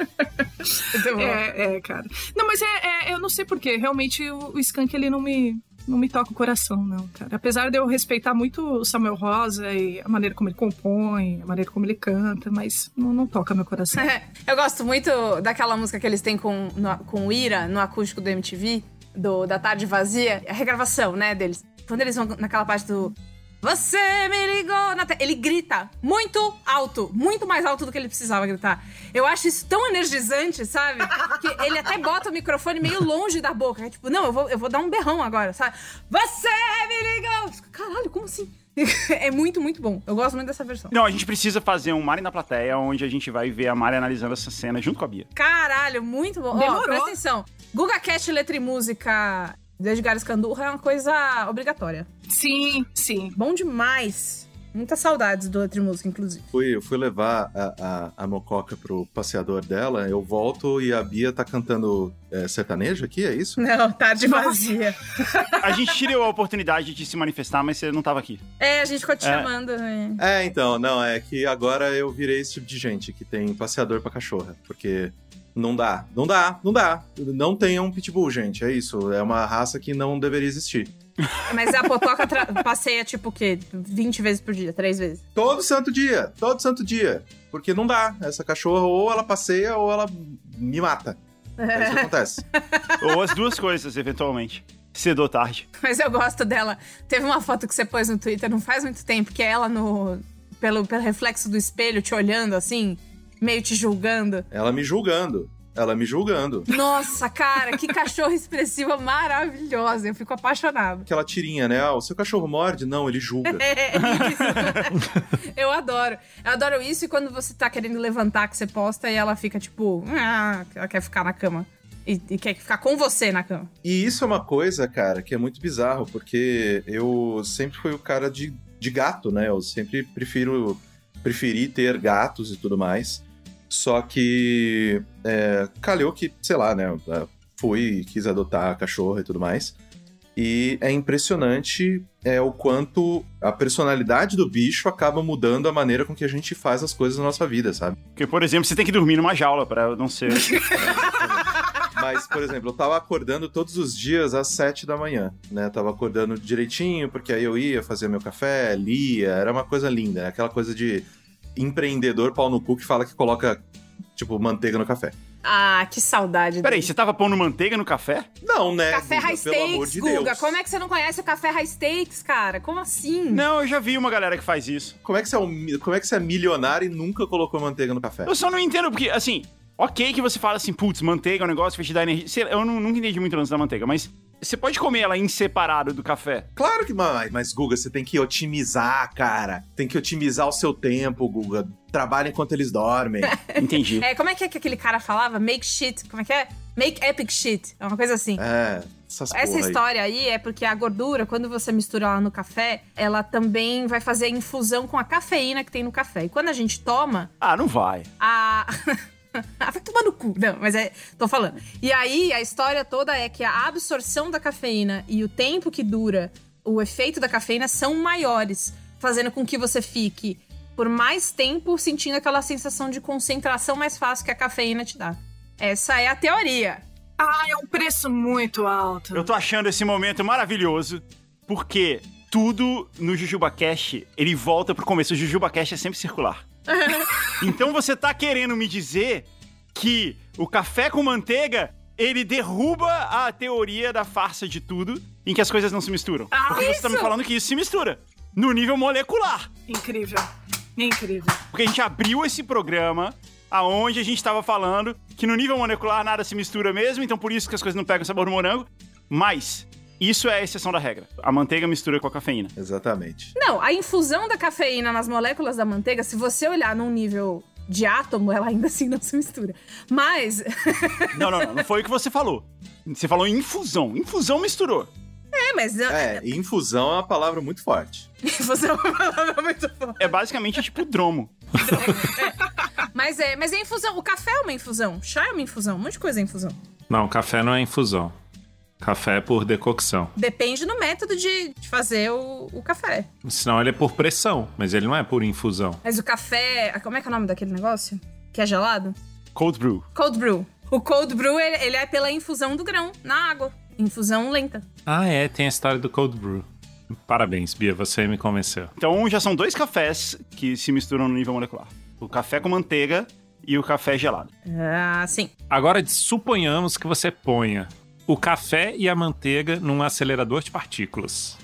Cara. Não, mas eu não sei porquê. Realmente o Skank, ele não me toca o coração, não, cara. Apesar de eu respeitar muito o Samuel Rosa e a maneira como ele compõe, a maneira como ele canta, mas não toca meu coração. Eu gosto muito daquela música que eles têm com o Ira no acústico do MTV, da Tarde Vazia, a regravação, né, deles. Quando eles vão naquela parte do Você me ligou ele grita muito alto, muito mais alto do que ele precisava gritar. Eu acho isso tão energizante, sabe? Que ele até bota o microfone meio longe da boca. É tipo, não, eu vou dar um berrão agora, sabe? Você me ligou! Caralho, como assim? É muito, muito bom. Eu gosto muito dessa versão. Não, a gente precisa fazer um Mari na plateia, onde a gente vai ver a Mari analisando essa cena junto com a Bia. Caralho, muito bom. Demorou. Ó, presta atenção. Guga Cast, letra e música de Edgar Escandurra é uma coisa obrigatória. Sim, sim. Bom demais. Muitas saudades do letra e música, inclusive. Eu fui levar a Mococa pro passeador dela, eu volto e a Bia tá cantando sertanejo aqui, é isso? Não, Tarde Vazia. A gente tirou a oportunidade de se manifestar, mas você não tava aqui. A gente ficou te chamando. Né? Então, não, é que agora eu virei esse tipo de gente que tem passeador pra cachorra, porque não dá. Não tenham pitbull, gente, é isso. É uma raça que não deveria existir. Mas a Potoca passeia, tipo, o quê? 20 vezes por dia, 3 vezes. Todo santo dia. Porque não dá. Essa cachorra ou ela passeia ou ela me mata. É isso que acontece. Ou as duas coisas, eventualmente. Cedo ou tarde. Mas eu gosto dela. Teve uma foto que você pôs no Twitter não faz muito tempo, que é ela pelo reflexo do espelho te olhando assim, meio te julgando. Ela me julgando. ela me julgando. Nossa, cara, que cachorro expressiva maravilhosa. Eu fico apaixonada. Aquela tirinha, né? O seu cachorro morde? Não, ele julga. Eu adoro. Eu adoro isso e quando você tá querendo levantar, que você posta e ela fica tipo... ela quer ficar na cama. E quer ficar com você na cama. E isso é uma coisa, cara, que é muito bizarro, porque eu sempre fui o cara de gato, né? Eu sempre preferi ter gatos e tudo mais. Só que calhou que, sei lá, né? Quis adotar cachorro e tudo mais. E é impressionante o quanto a personalidade do bicho acaba mudando a maneira com que a gente faz as coisas na nossa vida, sabe? Porque, por exemplo, você tem que dormir numa jaula pra não ser... Mas, por exemplo, eu tava acordando todos os dias às 7 da manhã, né? Tava acordando direitinho, porque aí eu ia fazer meu café, lia, era uma coisa linda, né? Aquela coisa de empreendedor pau no cu que fala que coloca, tipo, manteiga no café. Ah, que saudade. Peraí, você tava pondo manteiga no café? Não, né? Café Guga, High pelo amor Stakes, de Guga. Deus. Como é que você não conhece o Café High Stakes, cara? Como assim? Não, eu já vi uma galera que faz isso. Como é que você é milionário e nunca colocou manteiga no café? Eu só não entendo, porque, assim... Ok que você fala assim, putz, manteiga é um negócio que vai te dar energia. Eu nunca entendi muito o lance da manteiga, mas você pode comer ela em separado do café. Claro que, mas Guga, você tem que otimizar, cara. Tem que otimizar o seu tempo, Guga. Trabalha enquanto eles dormem. Entendi. Como é que aquele cara falava? Make shit, como é que é? Make epic shit. É uma coisa assim. Essa história aí é porque a gordura, quando você mistura ela no café, ela também vai fazer infusão com a cafeína que tem no café. E quando a gente toma... Ah, não vai. Vai tomar no cu. Não, mas tô falando. E aí, a história toda é que a absorção da cafeína e o tempo que dura o efeito da cafeína são maiores, fazendo com que você fique por mais tempo sentindo aquela sensação de concentração mais fácil que a cafeína te dá. Essa é a teoria. É um preço muito alto. Eu tô achando esse momento maravilhoso, porque tudo no JujubaCast, ele volta pro começo. O JujubaCast é sempre circular. Então você tá querendo me dizer que o café com manteiga, ele derruba a teoria da farsa de tudo, em que as coisas não se misturam. Porque você tá me falando que isso se mistura. No nível molecular. Incrível. Incrível. Porque a gente abriu esse programa aonde a gente tava falando que no nível molecular nada se mistura mesmo, então por isso que as coisas não pegam sabor do morango. Mas... isso é a exceção da regra. A manteiga mistura com a cafeína. Exatamente. Não, a infusão da cafeína nas moléculas da manteiga, se você olhar num nível de átomo, ela ainda assim não se mistura. Mas... Não foi o que você falou. Você falou infusão. Infusão misturou. Mas... infusão é uma palavra muito forte. Infusão é uma palavra muito forte. É basicamente tipo dromo. Mas é infusão. O café é uma infusão. Chá é uma infusão. Um monte de coisa é infusão. Não, café não é infusão. Café é por decocção. Depende do método de fazer o café. Senão ele é por pressão, mas ele não é por infusão. Mas o café... como é que é o nome daquele negócio? Que é gelado? Cold brew. Cold brew. O cold brew, ele é pela infusão do grão na água. Infusão lenta. Tem a história do cold brew. Parabéns, Bia, você me convenceu. Então já são 2 cafés que se misturam no nível molecular. O café com manteiga e o café gelado. Sim. Agora, suponhamos que você ponha o café e a manteiga num acelerador de partículas.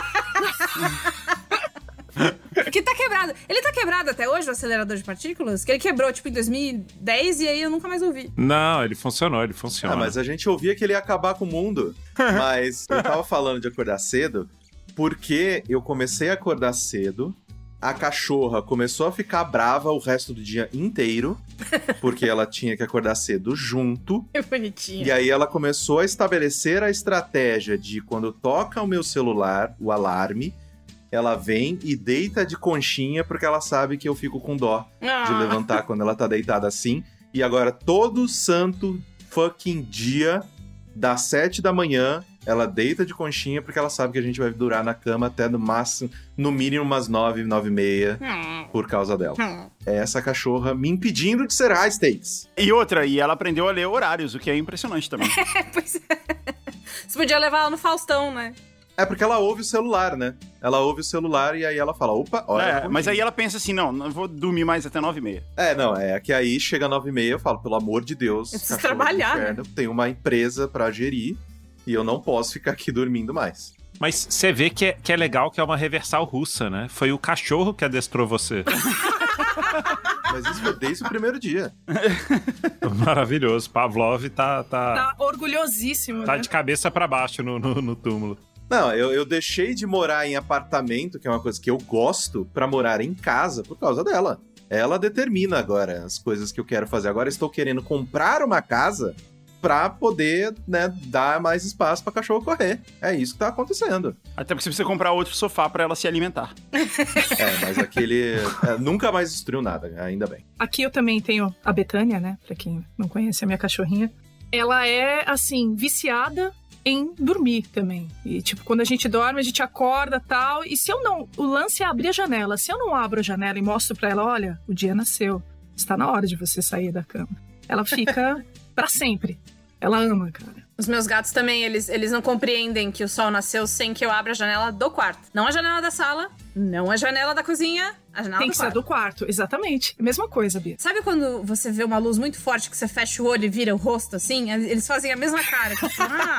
Que tá quebrado. Ele tá quebrado até hoje, o acelerador de partículas? Que ele quebrou, tipo, em 2010 e aí eu nunca mais ouvi. Não, ele funcionou. Mas a gente ouvia que ele ia acabar com o mundo. Mas eu tava falando de acordar cedo porque eu comecei a acordar cedo, a cachorra começou a ficar brava o resto do dia inteiro, porque ela tinha que acordar cedo junto. Que bonitinha. E aí ela começou a estabelecer a estratégia de quando toca o meu celular, o alarme, ela vem e deita de conchinha, porque ela sabe que eu fico com dó de levantar quando ela tá deitada assim. E agora, todo santo fucking dia, das 7 da manhã, ela deita de conchinha, porque ela sabe que a gente vai durar na cama até no máximo, no mínimo umas 9, 9h30, por causa dela. É essa cachorra me impedindo de ser high stakes. E ela aprendeu a ler horários, o que é impressionante também. Pois é. Você podia levar ela no Faustão, né? É porque ela ouve o celular, né? Ela ouve o celular e aí ela fala, opa, olha. Mas aí ela pensa assim, não vou dormir mais até 9h30. É que aí chega 9h30 eu falo, pelo amor de Deus, eu preciso trabalhar, inferno, né? Tem uma empresa pra gerir e eu não posso ficar aqui dormindo mais. Mas você vê que é legal que é uma reversal russa, né? Foi o cachorro que adestrou você. Mas isso foi desde o primeiro dia. Maravilhoso. Pavlov Tá orgulhosíssimo, tá né? de cabeça pra baixo no túmulo. Não, eu deixei de morar em apartamento, que é uma coisa que eu gosto, pra morar em casa por causa dela. Ela determina agora as coisas que eu quero fazer. Agora estou querendo comprar uma casa pra poder, né, dar mais espaço pra cachorro correr. É isso que tá acontecendo. Até porque você precisa comprar outro sofá pra ela se alimentar. Mas aquele nunca mais destruiu nada, ainda bem. Aqui eu também tenho a Betânia, né? Pra quem não conhece a minha cachorrinha. Ela é, assim, viciada em dormir também. E, tipo, quando a gente dorme, a gente acorda e tal. E se eu não... O lance é abrir a janela. Se eu não abro a janela e mostro pra ela, olha, o dia nasceu. Está na hora de você sair da cama. Ela fica pra sempre. Ela ama, cara. Os meus gatos também, eles não compreendem que o sol nasceu sem que eu abra a janela do quarto. Não a janela da sala, não a janela da cozinha, a janela Tem do que quarto. ser do quarto, exatamente. Mesma coisa, Bia. Sabe quando você vê uma luz muito forte que você fecha o olho e vira o rosto assim? Eles fazem a mesma cara. Tipo,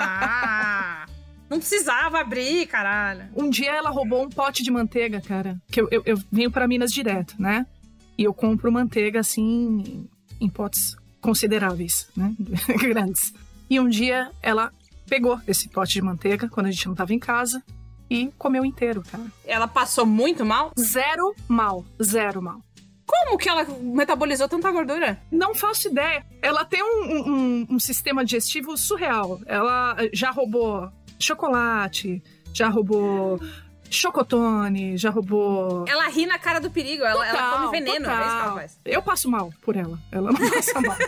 não precisava abrir, caralho. Um dia ela roubou um pote de manteiga, cara. Que eu venho pra Minas direto, né? E eu compro manteiga, assim, em potes consideráveis, né? Grandes. E um dia ela pegou esse pote de manteiga, quando a gente não tava em casa, e comeu inteiro, cara. Ela passou muito mal? Zero mal. Como que ela metabolizou tanta gordura? Não faço ideia. Ela tem um sistema digestivo surreal. Ela já roubou chocolate, já roubou chocotone, já roubou... Ela ri na cara do perigo, ela come veneno, é isso que ela faz. Eu passo mal por ela não passa mal.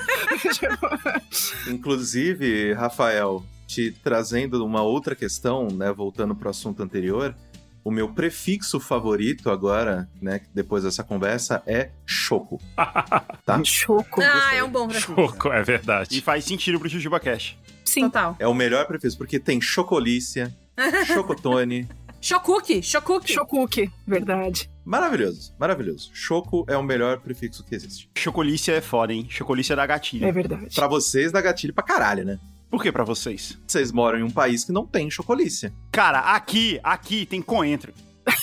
Inclusive, Rafael, te trazendo uma outra questão, né, voltando pro assunto anterior, o meu prefixo favorito agora, né, depois dessa conversa, é choco. Tá? Choco. É um bom prefixo. Choco, é verdade. E faz sentido pro JujubaCast. Sim. Total. É o melhor prefixo, porque tem chocolícia, chocotone. Chocuque. Chocuque, verdade. Maravilhoso. Choco é o melhor prefixo que existe. Chocolícia é foda, hein? Chocolícia dá gatilho. É verdade. Pra vocês, dá gatilho pra caralho, né? Por que pra vocês? Vocês moram em um país que não tem chocolícia. Cara, aqui tem coentro.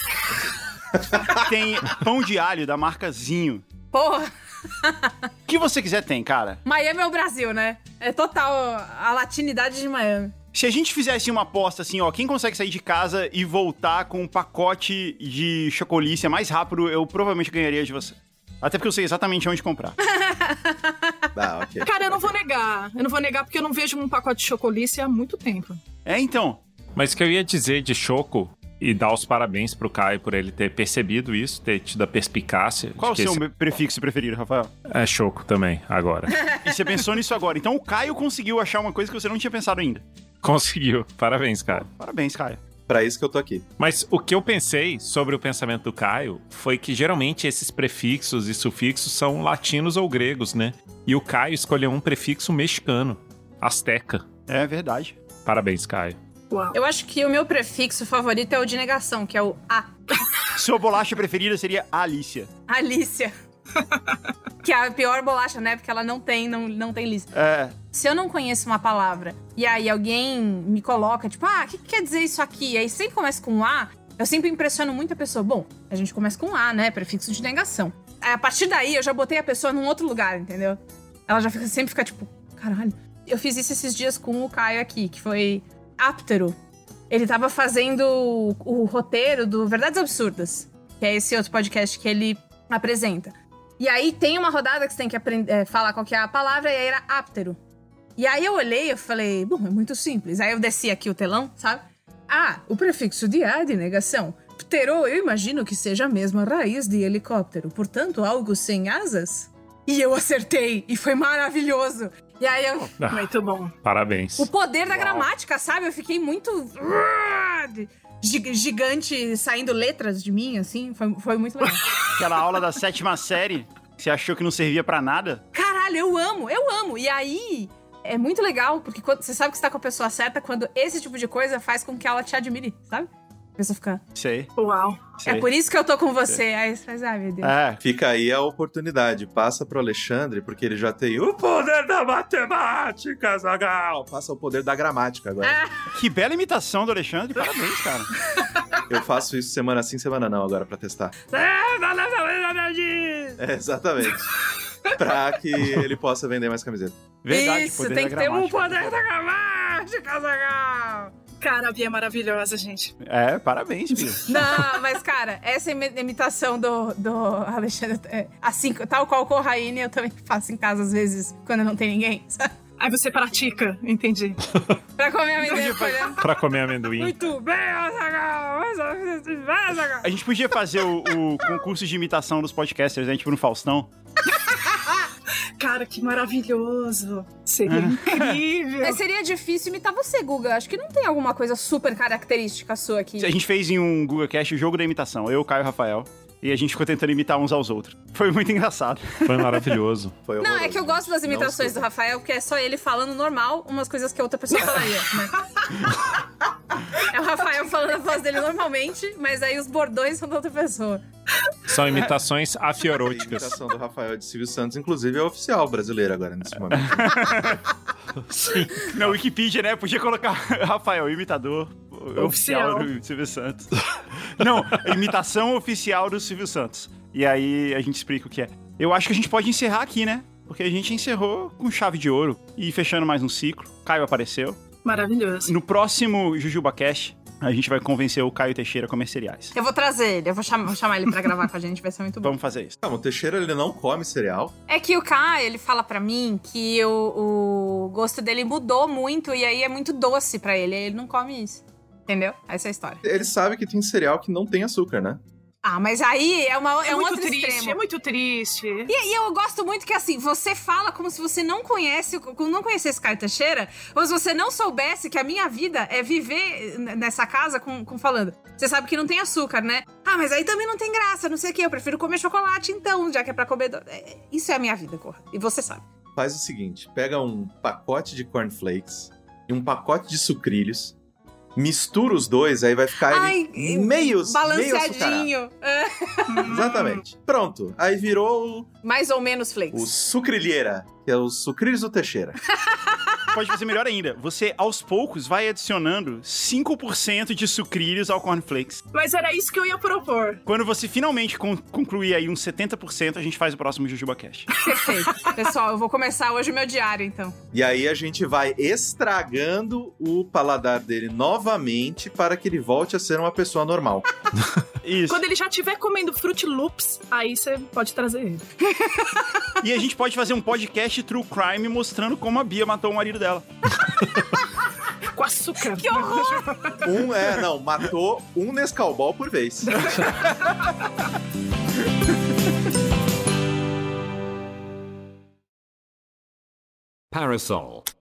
Tem pão de alho da marca Zinho. Porra, O que você quiser tem, cara. Miami é o Brasil, né? É total a latinidade de Miami. Se a gente fizesse uma aposta assim, ó, quem consegue sair de casa e voltar com um pacote de chocolícia mais rápido, eu provavelmente ganharia de você. Até porque eu sei exatamente onde comprar. Ok. Cara, eu não vou negar porque eu não vejo um pacote de chocolícia há muito tempo. Então. Mas o que eu ia dizer de choco, e dar os parabéns pro Caio por ele ter percebido isso, ter tido a perspicácia. Qual o de que seu prefixo preferido, Rafael? É choco também, agora. E você pensou nisso agora. Então o Caio conseguiu achar uma coisa que você não tinha pensado ainda. Conseguiu. Parabéns, Caio. Parabéns, Caio. Pra isso que eu tô aqui. Mas o que eu pensei sobre o pensamento do Caio foi que geralmente esses prefixos e sufixos são latinos ou gregos, né? E o Caio escolheu um prefixo mexicano, asteca. É verdade. Parabéns, Caio. Uau. Eu acho que o meu prefixo favorito é o de negação, que é o A. Sua bolacha preferida seria a Alicia. Alicia. Que é a pior bolacha, né? Porque ela não tem lícia. É. Se eu não conheço uma palavra e aí alguém me coloca, tipo, o que quer dizer isso aqui? E aí sempre começa com A, eu sempre impressiono muito a pessoa. Bom, a gente começa com A, né? Prefixo de negação. Aí, a partir daí, eu já botei a pessoa num outro lugar, entendeu? Ela já sempre fica tipo, caralho. Eu fiz isso esses dias com o Caio aqui, que foi áptero. Ele tava fazendo o roteiro do Verdades Absurdas, que é esse outro podcast que ele apresenta. E aí tem uma rodada que você tem que aprender, falar qual que é a palavra, e aí era áptero. E aí eu olhei e falei, bom, é muito simples. Aí eu desci aqui o telão, sabe? O prefixo de A de negação. Ptero, eu imagino que seja a mesma raiz de helicóptero. Portanto, algo sem asas? E eu acertei, e foi maravilhoso. E aí eu... Muito bom. Parabéns. O poder da gramática, sabe? Eu fiquei muito... gigante, saindo letras de mim, assim. Foi muito legal. Aquela aula da 7ª série, que você achou que não servia pra nada. Caralho, eu amo. E aí, é muito legal, porque quando, você sabe que você tá com a pessoa certa quando esse tipo de coisa faz com que ela te admire, sabe? A pessoa fica... Sei. Uau. Sei. É por isso que eu tô com você. Aí você faz, meu Deus. É. Fica aí a oportunidade. Passa pro Alexandre, porque ele já tem o poder da matemática, Zagal. Passa o poder da gramática agora. Que bela imitação do Alexandre. Parabéns, cara. Eu faço isso semana sim, semana não agora pra testar. Exatamente. Pra que ele possa vender mais camiseta. Verdade, Isso, poder tem da que ter um gramática. poder da gramática, Azaghal. Cara, a Bia é maravilhosa, gente. Parabéns, Bia. Não, mas, cara, essa imitação do Alexandre, assim, tal qual o Corraine, eu também faço em casa, às vezes, quando não tem ninguém, sabe? Aí você pratica, entendi. Pra comer amendoim, olhando. Pra comer amendoim. Muito bem, Azaghal! Vai, Azaghal! A gente podia fazer o concurso de imitação dos podcasters, né? Tipo no Faustão. Cara, que maravilhoso. Seria incrível. Mas seria difícil imitar você, Guga. Acho que não tem alguma coisa super característica sua aqui. A gente fez em um GugaCast o jogo da imitação. Eu, Caio e Rafael. E a gente ficou tentando imitar uns aos outros. Foi muito engraçado. Foi maravilhoso. Foi Não, horroroso. é que eu gosto das imitações do Rafael, porque é só ele falando normal umas coisas que a outra pessoa falaria, né? É o Rafael falando a voz dele normalmente, mas aí os bordões são da outra pessoa. São imitações A afioróticas. imitação do Rafael de Silvio Santos, inclusive, é oficial brasileira agora, nesse momento. Na Wikipedia, né? Podia colocar Rafael, imitador oficial do Silvio Santos. Não, imitação oficial do Silvio Santos. E aí a gente explica o que é. Eu acho que a gente pode encerrar aqui, né? Porque a gente encerrou com chave de ouro e fechando mais um ciclo. Caio apareceu. Maravilhoso. No próximo JujubaCast, a gente vai convencer o Caio Teixeira a comer cereais. Eu vou trazer ele, eu vou chamar ele pra gravar com a gente, vai ser muito bom. Vamos fazer isso. Não, o Teixeira, ele não come cereal. É que o Caio, ele fala pra mim que o gosto dele mudou muito e aí é muito doce pra ele, aí ele não come isso. Entendeu? Essa é a história. Ele sabe que tem cereal que não tem açúcar, né? Ah, mas aí é um muito outro triste, extremo. é muito triste. E eu gosto muito que, assim, você fala como se você não conhecesse Caio Teixeira, ou se você não soubesse que a minha vida é viver nessa casa falando. Você sabe que não tem açúcar, né? Ah, mas aí também não tem graça, não sei o quê. Eu prefiro comer chocolate, então, já que é pra comer... Isso é a minha vida, Corra. E você sabe. Faz o seguinte, pega um pacote de cornflakes e um pacote de sucrilhos, mistura os dois, aí vai ficar ele meio açucarado. balanceadinho. Exatamente. Pronto. Aí virou Mais ou menos o flakes. sucrilheira, que é os sucrilhos do Teixeira. Pode fazer melhor ainda. Você, aos poucos, vai adicionando 5% de sucrilhos ao cornflakes. Mas era isso que eu ia propor. Quando você finalmente concluir aí uns 70%, a gente faz o próximo JujubaCast. Perfeito. Pessoal, eu vou começar hoje o meu diário, então. E aí a gente vai estragando o paladar dele novamente para que ele volte a ser uma pessoa normal. Isso. Quando ele já estiver comendo Fruit Loops, aí você pode trazer ele. E a gente pode fazer um podcast True Crime mostrando como a Bia matou o marido dela. Com açúcar. Que horror! Matou um Nescau Ball por vez. Parasol.